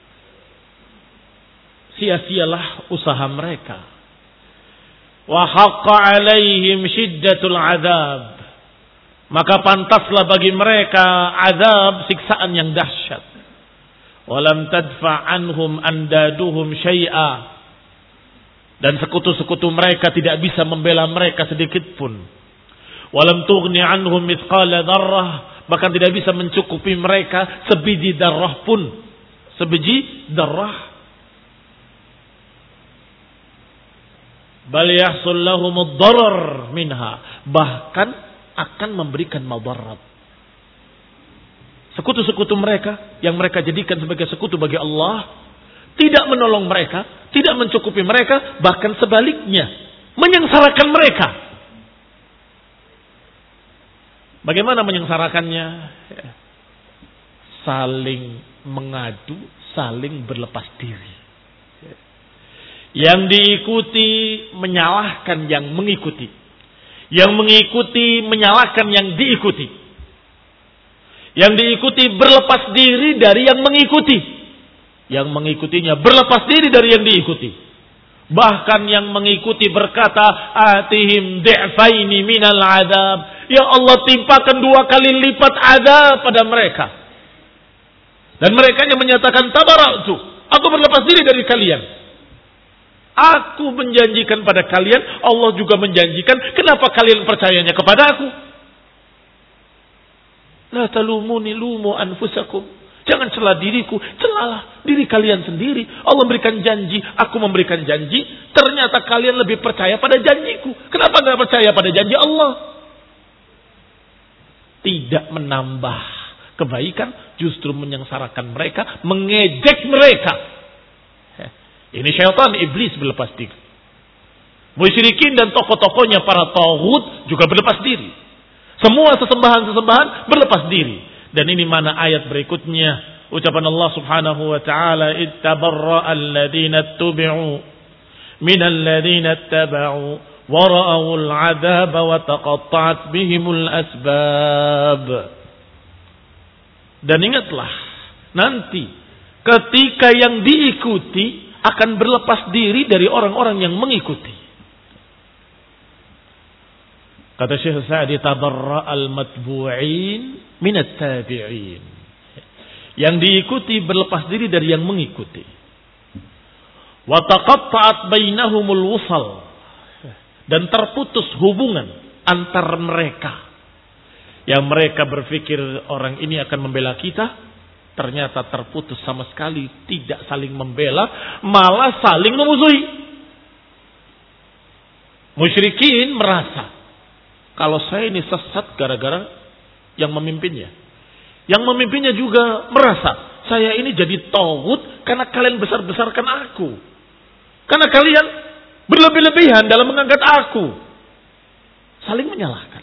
sia-sialah usaha mereka. Wa haqqa alaihim syiddatul azab, maka pantaslah bagi mereka azab, siksaan yang dahsyat. Walam tadfa anhum andaduhum syai'a, dan sekutu-sekutu mereka tidak bisa membela mereka sedikit pun. Walam tughni anhum mithqala dzarrah, bahkan tidak bisa mencukupi mereka sebiji darah pun. Sebiji darah. bal yahsul lahumud darar minha, bahkan akan memberikan madarat. Sekutu-sekutu mereka yang mereka jadikan sebagai sekutu bagi Allah tidak menolong mereka, tidak mencukupi mereka, bahkan sebaliknya menyengsarakan mereka. Bagaimana menyengsarakannya? Saling mengadu, saling berlepas diri. Yang diikuti menyalahkan yang mengikuti. Yang mengikuti menyalahkan yang diikuti. Yang diikuti berlepas diri dari yang mengikuti. Yang mengikutinya berlepas diri dari yang diikuti. Bahkan yang mengikuti berkata, atihim di'faini minal adab. Ya Allah, timpakan dua kali lipat adab pada mereka. Dan mereka yang menyatakan tabara'tu, aku berlepas diri dari kalian. Aku menjanjikan pada kalian, Allah juga menjanjikan, kenapa kalian percayanya kepada aku? La talumuni lumu anfusakum. Jangan celah diriku, celalah diri kalian sendiri. Allah memberikan janji, aku memberikan janji. Ternyata kalian lebih percaya pada janjiku. Kenapa gak percaya pada janji Allah? Tidak menambah kebaikan, justru menyengsarakan mereka, mengejek mereka. Ini syaitan, iblis berlepas diri. Musyrikin dan tokoh-tokohnya para tauhid juga berlepas diri. Semua sesembahan-sesembahan berlepas diri. Dan ini mana ayat berikutnya, ucapan Allah Subhanahu wa taala, ittabarra alladziina tubi'u minal ladziina taba'u wa ra'awul 'adzaba wa taqatta'at bihimul asbab. Dan ingatlah, nanti ketika yang diikuti akan berlepas diri dari orang-orang yang mengikuti. Kata Syekh Sa'di, tabarra al-matbu'in minat tabi'in. Yang diikuti berlepas diri dari yang mengikuti. Wa taqatta'at bainahumul wusal. Dan terputus hubungan antar mereka. Yang mereka berpikir orang ini akan membela kita, ternyata terputus sama sekali, tidak saling membela, malah saling memusuhi. Musyrikin merasa kalau saya ini sesat gara-gara yang memimpinnya. Yang memimpinnya juga merasa saya ini jadi tauhid karena kalian besar-besarkan aku. Karena kalian berlebih-lebihan dalam mengangkat aku. Saling menyalahkan.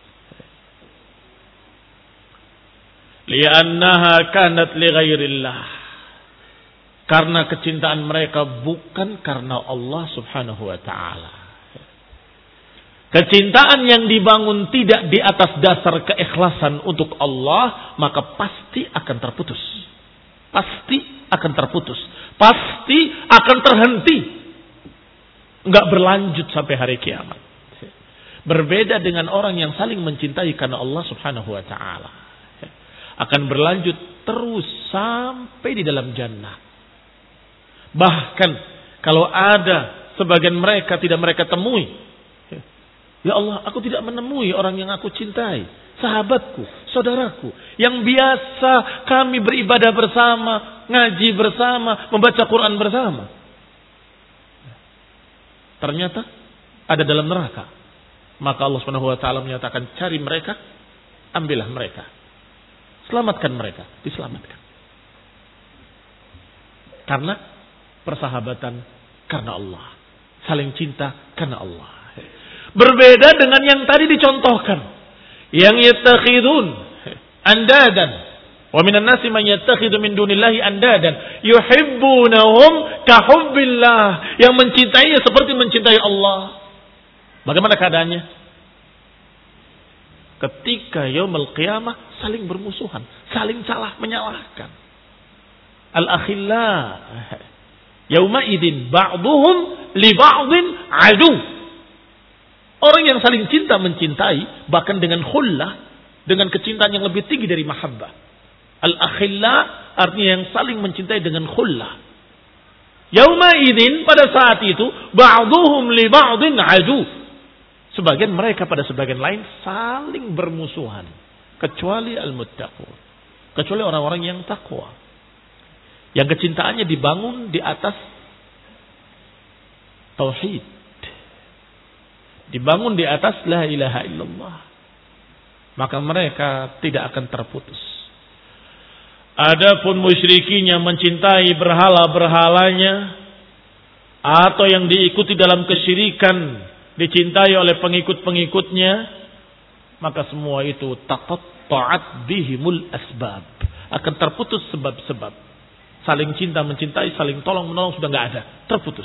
Li'annaha kanat li ghairillah. Karena kecintaan mereka bukan karena Allah Subhanahu wa taala. Kecintaan yang dibangun tidak di atas dasar keikhlasan untuk Allah, maka pasti akan terputus. Pasti akan terputus. Pasti akan terhenti. Enggak berlanjut sampai hari kiamat. Berbeda dengan orang yang saling mencintai karena Allah Subhanahu wa taala. Akan berlanjut terus sampai di dalam jannah. Bahkan kalau ada sebagian mereka tidak mereka temui, ya Allah, aku tidak menemui orang yang aku cintai. Sahabatku, saudaraku. Yang biasa kami beribadah bersama, ngaji bersama, membaca Quran bersama. Ternyata ada dalam neraka. Maka Allah Subhanahu wa taala menyatakan, cari mereka, ambillah mereka. Selamatkan mereka, diselamatkan. Karena persahabatan karena Allah. Saling cinta karena Allah. Berbeda dengan yang tadi dicontohkan. Yang yattakhidun andadan. Wa minan nasi man yattakhidhu min dunillahi andadan. Yuhibbunahum kahubbillah. Yang mencintainya seperti mencintai Allah. Bagaimana keadaannya? Ketika yaumul qiyamah saling bermusuhan. Saling salah menyalahkan. Al-akhilla. Yauma idin ba'duhum li ba'din adu. Orang yang saling cinta mencintai, bahkan dengan khullah, dengan kecintaan yang lebih tinggi dari mahabbah. Al-akhilla artinya yang saling mencintai dengan khullah. Yauma idzin, pada saat itu, ba'duhum li ba'din adu. Sebagian mereka pada sebagian lain saling bermusuhan. Kecuali al-muttaqun. Kecuali orang-orang yang takwa. Yang kecintaannya dibangun di atas tauhid. dibangun di atas la ilaha illallah, maka mereka tidak akan terputus. Adapun musyrikinya mencintai berhala-berhalanya atau yang diikuti dalam kesyirikan dicintai oleh pengikut-pengikutnya, maka semua itu taqatta'at bihimul asbab, akan terputus sebab-sebab. Saling cinta mencintai, saling tolong menolong sudah enggak ada, terputus.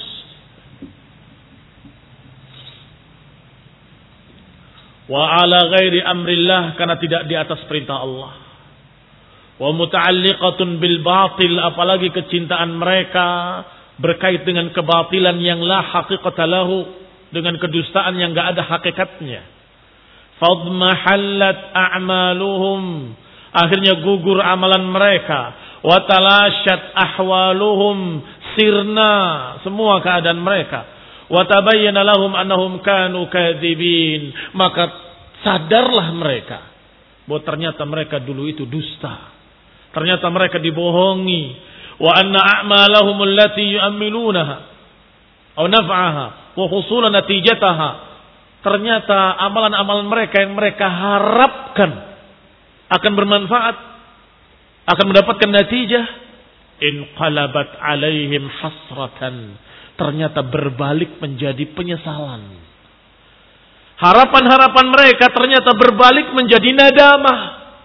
Wa ala ghairi amrillah, karena tidak di atas perintah Allah. Wa muta'alliqatun bil batil, apalagi kecintaan mereka berkait dengan kebatilan yang la haqiqata lahu, dengan kedustaan yang enggak ada hakikatnya. Fadmahallat a'maluhum, akhirnya gugur amalan mereka. Wa talashat ahwaluhum, sirna semua keadaan mereka. Wa tabayyana lahum annahum kanu kadzibin, maka sadarlah mereka bahwa ternyata mereka dulu itu dusta. Ternyata mereka dibohongi. Wa anna a'malahum allati yu'ammilunaha aw naf'aha wa husulan natijataha, ternyata amalan-amalan mereka yang mereka harapkan akan bermanfaat, akan mendapatkan natijah, inqalabat alaihim hasratan, ternyata berbalik menjadi penyesalan. Harapan-harapan mereka ternyata berbalik menjadi nadamah,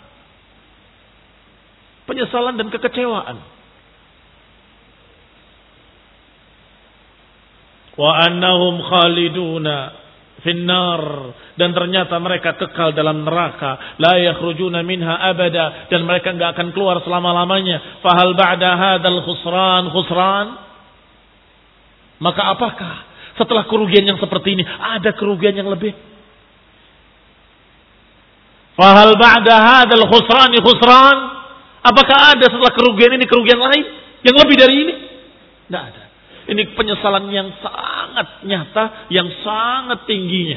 penyesalan dan kekecewaan. Wa annahum khaliduna finnar, dan ternyata mereka kekal dalam neraka, la yakhrujuna minha abada, dan mereka enggak akan keluar selama-lamanya. Fahal ba'da hadzal khusran khusran, maka apakah setelah kerugian yang seperti ini ada kerugian yang lebih? Fahal ba'da hadzal khusran khusran, apakah ada setelah kerugian ini kerugian lain yang lebih dari ini? Tidak ada. Ini penyesalan yang sangat nyata, yang sangat tingginya.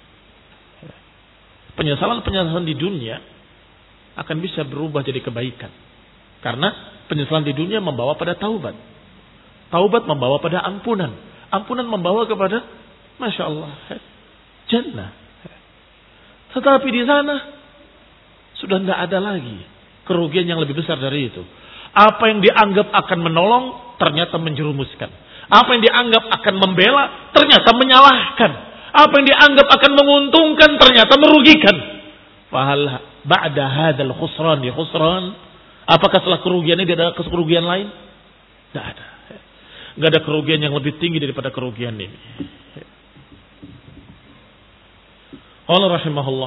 Penyesalan-penyesalan di dunia akan bisa berubah jadi kebaikan. Karena penyesalan di dunia membawa pada taubat. Taubat membawa pada ampunan. Ampunan membawa kepada, Masya Allah, jannah. Tetapi di sana sudah tidak ada lagi kerugian yang lebih besar dari itu. Apa yang dianggap akan menolong ternyata menjerumuskan. Apa yang dianggap akan membela ternyata menyalahkan. Apa yang dianggap akan menguntungkan ternyata merugikan. Fahal ba'da hadzal khusran di khusran, apakah setelah kerugian ini ada kerugian lain? Tidak ada. Tidak ada kerugian yang lebih tinggi daripada kerugian ini. Allah rahimahullah,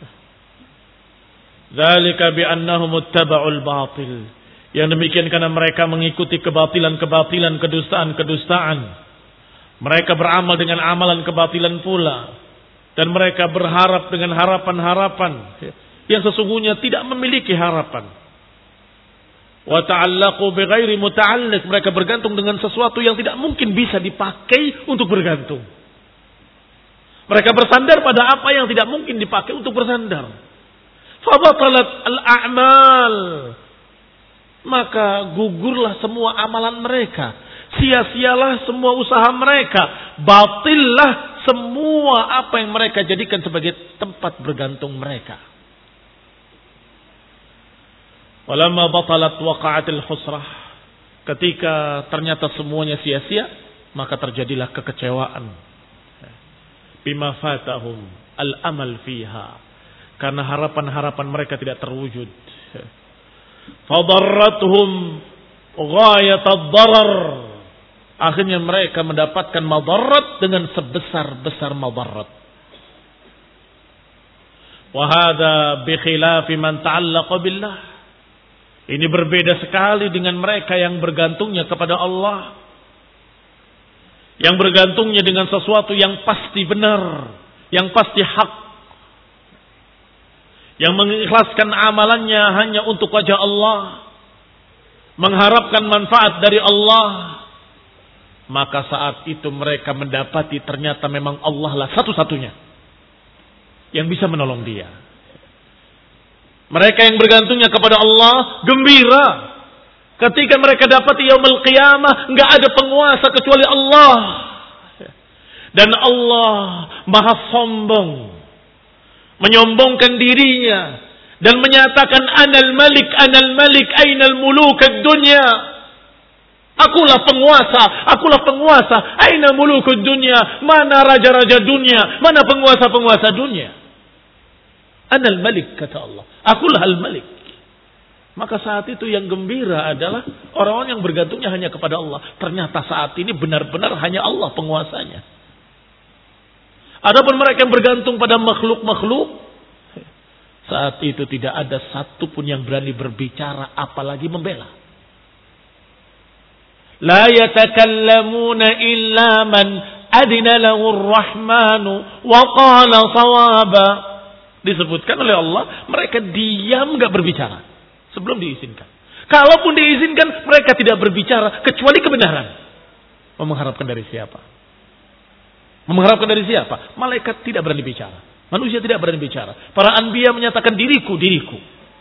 dzalika bi annahum ittaba'ul batil. Yang demikian karena mereka mengikuti kebatilan-kebatilan, kedustaan-kedustaan. Mereka beramal dengan amalan kebatilan pula. Dan mereka berharap dengan harapan-harapan yang sesungguhnya tidak memiliki harapan. Wa ta'allaqu bighairi muta'alliq, mereka bergantung dengan sesuatu yang tidak mungkin bisa dipakai untuk bergantung. Mereka bersandar pada apa yang tidak mungkin dipakai untuk bersandar. Fa batalat al-a'mal, maka gugurlah semua amalan mereka, sia-sialah semua usaha mereka, batillah semua apa yang mereka jadikan sebagai tempat bergantung mereka. Walamma batalat waqa'atil husrah, ketika ternyata semuanya sia-sia, maka terjadilah kekecewaan. Bima fatahum al-amal fiha, karena harapan-harapan mereka tidak terwujud. Fadarratuhum ghayatad darar, akhirnya mereka mendapatkan madarat dengan sebesar-besar madarat. Wa hadza bi khilafi man ta'allaqa billah, ini berbeda sekali dengan mereka yang bergantungnya kepada Allah, yang bergantungnya dengan sesuatu yang pasti benar, yang pasti hak, yang mengikhlaskan amalannya hanya untuk wajah Allah, mengharapkan manfaat dari Allah. Maka saat itu mereka mendapati ternyata memang Allah lah satu-satunya yang bisa menolong dia. Mereka yang bergantungnya kepada Allah gembira ketika mereka dapati yaumul qiyamah enggak ada penguasa kecuali Allah. Dan Allah maha sombong, menyombongkan dirinya dan menyatakan anal malik, anal malik, ainal muluk ad-dunya. Akulah penguasa, akulah penguasa. Aina muluk ad-dunya? Mana raja-raja dunia? Mana penguasa-penguasa dunia? Anal malik, kata Allah. Akulah al-malik. Maka saat itu yang gembira adalah orang-orang yang bergantungnya hanya kepada Allah. Ternyata saat ini benar-benar hanya Allah penguasanya. Adapun mereka yang bergantung pada makhluk-makhluk, saat itu tidak ada satupun yang berani berbicara apalagi membela. La yatakallamuna illa man adina lahu ar-rahmanu wa qala sawaba. Disebutkan oleh Allah, mereka diam enggak berbicara sebelum diizinkan. Kalaupun diizinkan, mereka tidak berbicara kecuali kebenaran. Mengharapkan dari siapa? Mengharapkan dari siapa? Malaikat tidak berani bicara. Manusia tidak berani bicara. Para anbiya menyatakan diriku, diriku.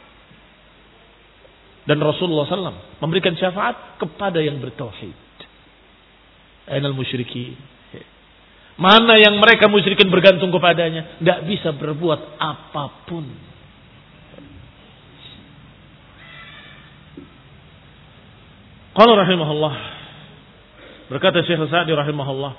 Dan Rasulullah sallallahu alaihi wasallam memberikan syafaat kepada yang bertauhid. Ainal musyrikin. Mana yang mereka musyrikin bergantung kepadanya, tidak bisa berbuat apapun. Qala rahimahullah, berkata Syekh Sa'di rahimahullah,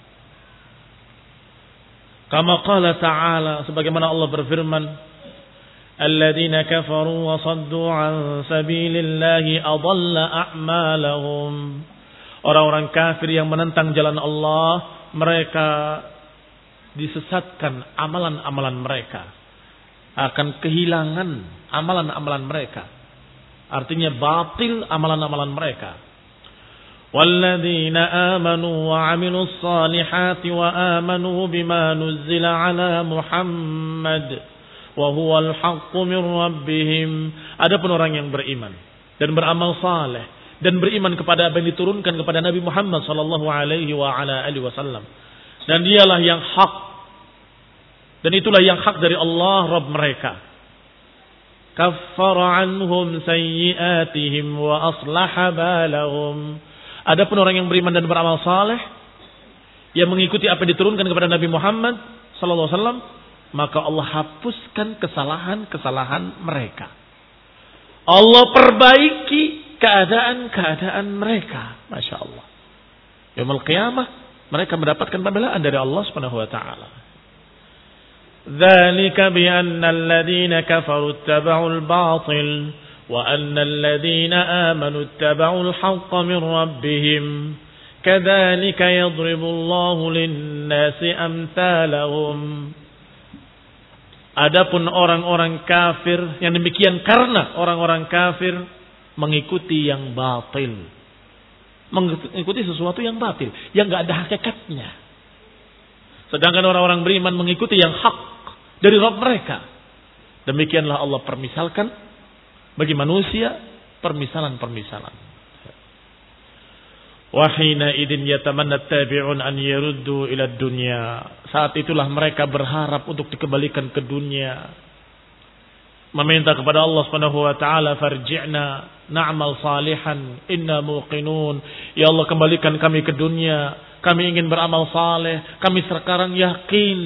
kama qala ta'ala, sebagaimana Allah berfirman, alladzina kafaru wa saddu an sabilillahi adalla a'malahum. Orang-orang kafir yang menentang jalan Allah, mereka disesatkan amalan-amalan mereka, akan kehilangan amalan-amalan mereka. Artinya batil amalan-amalan mereka. Walladzina amanu wa 'amilus salihati wa amanu bima nuzzila 'ala Muhammad wa huwal haqqu min rabbihim. Adapun orang yang beriman dan beramal saleh dan beriman kepada apa yang diturunkan kepada Nabi Muhammad sallallahu alaihi wa ala alihi wasallam, dan dialah yang hak, dan itulah yang hak dari Allah Rabb mereka. Kaffara anhum sayyi'atihim wa aslaha balahum. Adapun orang yang beriman dan beramal saleh yang mengikuti apa yang diturunkan kepada Nabi Muhammad sallallahu alaihi wasallam, maka Allah hapuskan kesalahan-kesalahan mereka. Allah perbaiki keadaan-keadaan mereka. Masya Allah. Yaumul qiyamah mereka mendapatkan pembelaan dari Allah Subhanahu wa taala. Dzalika bi anna alladziina kafaru ittaba'ul batil wa anna alladziina aamanu ittaba'ul haqqa min rabbihim. Kadzalika yadribu Allahu lin-naasi amthalahum. Adapun orang-orang kafir yang demikian karena orang-orang kafir mengikuti yang batil, mengikuti sesuatu yang batil, yang enggak ada hakikatnya. Sedangkan orang-orang beriman mengikuti yang hak dari Rabb mereka. Demikianlah Allah permisalkan bagi manusia permisalan-permisalan. Wa hina idin yatamanna tabi'un an yaruddu ila dunya. Saat itulah mereka berharap untuk dikembalikan ke dunia. Meminta kepada Allah Subhanahu wa taala, farji'na na'mal salihan inna muqinun. Ya Allah, kembalikan kami ke dunia, kami ingin beramal saleh, kami sekarang yakin.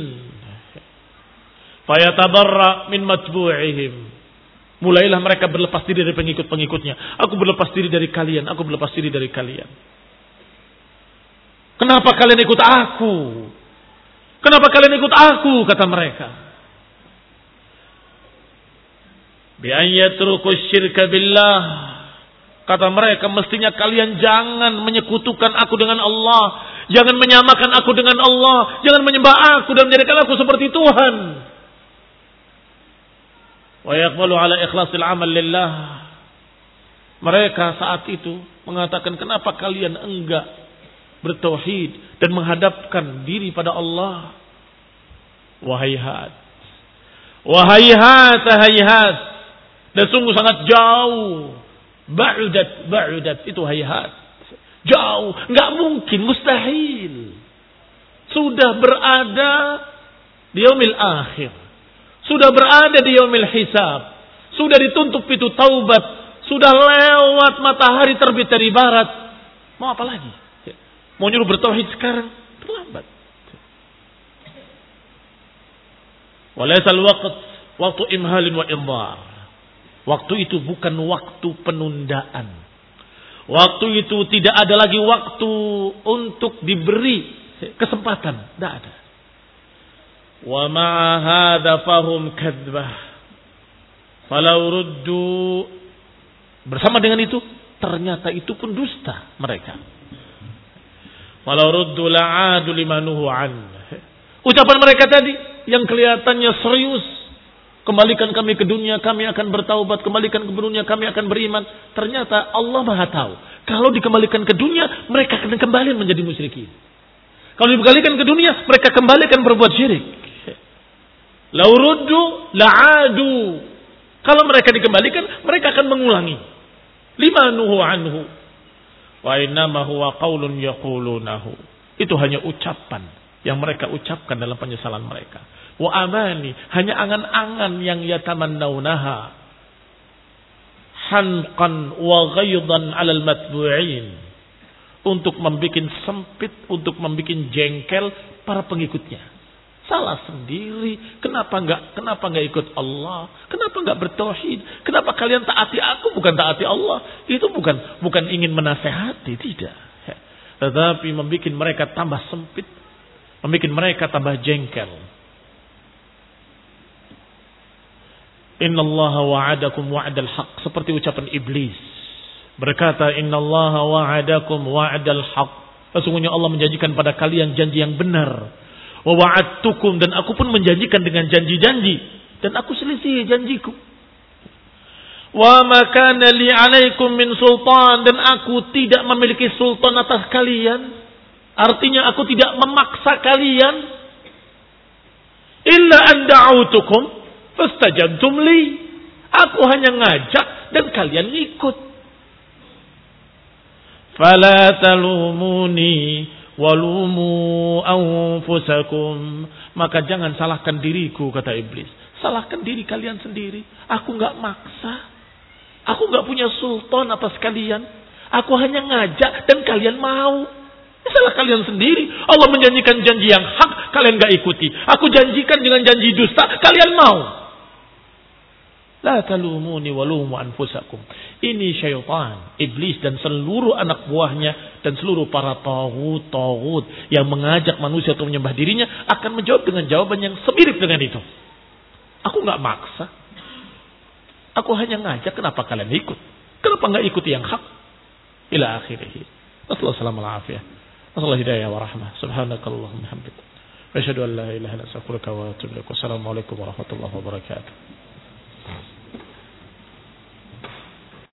Fayatabarra min matbu'ihim. Mulailah mereka berlepas diri dari pengikut-pengikutnya. Aku berlepas diri dari kalian, aku berlepas diri dari kalian. Kenapa kalian ikut aku? Kenapa kalian ikut aku? Kata mereka. Bi an yatruku syirka billah. Kata mereka, mestinya kalian jangan menyekutukan aku dengan Allah, jangan menyamakan aku dengan Allah, jangan menyembah aku dan menjadikan aku seperti Tuhan. Wa yaqbalu ala ikhlasil amal lillah. Mereka saat itu mengatakan, kenapa kalian enggak bertauhid dan menghadapkan diri pada Allah? Wahayhat, wahayhat, hayhat. Dan sungguh sangat jauh. Ba'udat, ba'udat. Itu hayhat. Jauh. Enggak mungkin. Mustahil. Sudah berada di yaumil akhir. Sudah berada di yaumil hisab. Sudah dituntut pintu taubat. Sudah lewat matahari terbit dari barat. Mau apa lagi? Mau nyuruh bertauhid sekarang? Terlambat. Walaisal waqt waktu imhalin wa idhar. Waktu itu bukan waktu penundaan. Waktu itu tidak ada lagi waktu untuk diberi kesempatan. Tidak ada. Wa ma'a hadza fahum kadzbah. Falau ruddu. Bersama dengan itu, ternyata itu pun dusta mereka. Falau ruddu la'adu limanuhu an. Ucapan mereka tadi yang kelihatannya serius. Kembalikan kami ke dunia, kami akan bertaubat. Kembalikan ke dunia, kami akan beriman. Ternyata Allah Maha tahu. Kalau dikembalikan ke dunia, mereka akan kembali menjadi musyrikin. Kalau dikembalikan ke dunia, mereka kembali akan berbuat syirik. Lau ruddu la'adu. Kalau mereka dikembalikan, mereka akan mengulangi. Lima nuhu anhu. Wa innama huwa qaulun yaqulunahu. Itu hanya ucapan yang mereka ucapkan dalam penyesalan mereka. Wa amani, hanya angan-angan yang yatamannawnaha. Hanqan wa ghaydan 'alal matbu'in. Untuk membikin sempit, untuk membikin jengkel para pengikutnya. Salah sendiri. Kenapa enggak kenapa enggak ikut Allah? Kenapa enggak bertauhid? Kenapa kalian taati aku bukan taati Allah? Itu bukan bukan ingin menasehati, tidak. Tetapi membikin mereka tambah sempit, membikin mereka tambah jengkel. Innallaha wa'adakum wa'dal haq, seperti ucapan iblis. Berkata, innallaha wa'adakum wa'dal haq. Sesungguhnya Allah menjanjikan pada kalian janji yang benar. Wa wa'adtukum, dan aku pun menjanjikan dengan janji-janji, dan aku selisih janjiku. Wa ma kana li 'alaikum min sultan, dan aku tidak memiliki sultan atas kalian. Artinya aku tidak memaksa kalian. Illa an da'autukum fastajabtum li. Aku hanya ngajak dan kalian ikut. Fala talumuni walumu anfusakum. Maka jangan salahkan diriku, kata iblis. Salahkan diri kalian sendiri. Aku enggak maksa. Aku enggak punya sultan atas kalian. Aku hanya ngajak dan kalian mau. Salah kalian sendiri. Allah menjanjikan janji yang hak, kalian enggak ikuti. Aku janjikan dengan janji dusta, kalian mau. La talumuni walumu anfusakum. Ini syaitan, iblis dan seluruh anak buahnya dan seluruh para taghut-taghut yang mengajak manusia untuk menyembah dirinya akan menjawab dengan jawaban yang semirip dengan itu. Aku enggak maksa. Aku hanya ngajak, kenapa kalian ikut? Kenapa enggak ikuti yang hak? Ila akhirih. Wassalamu alaikum. Wassalamu hidayah wa rahmah. Subhanakallahumma hamdika. Wa asyhadu an la ilaha illa anta astaghfiruka wa atubu ilaik. Wassalamu alaikum warahmatullahi wabarakatuh.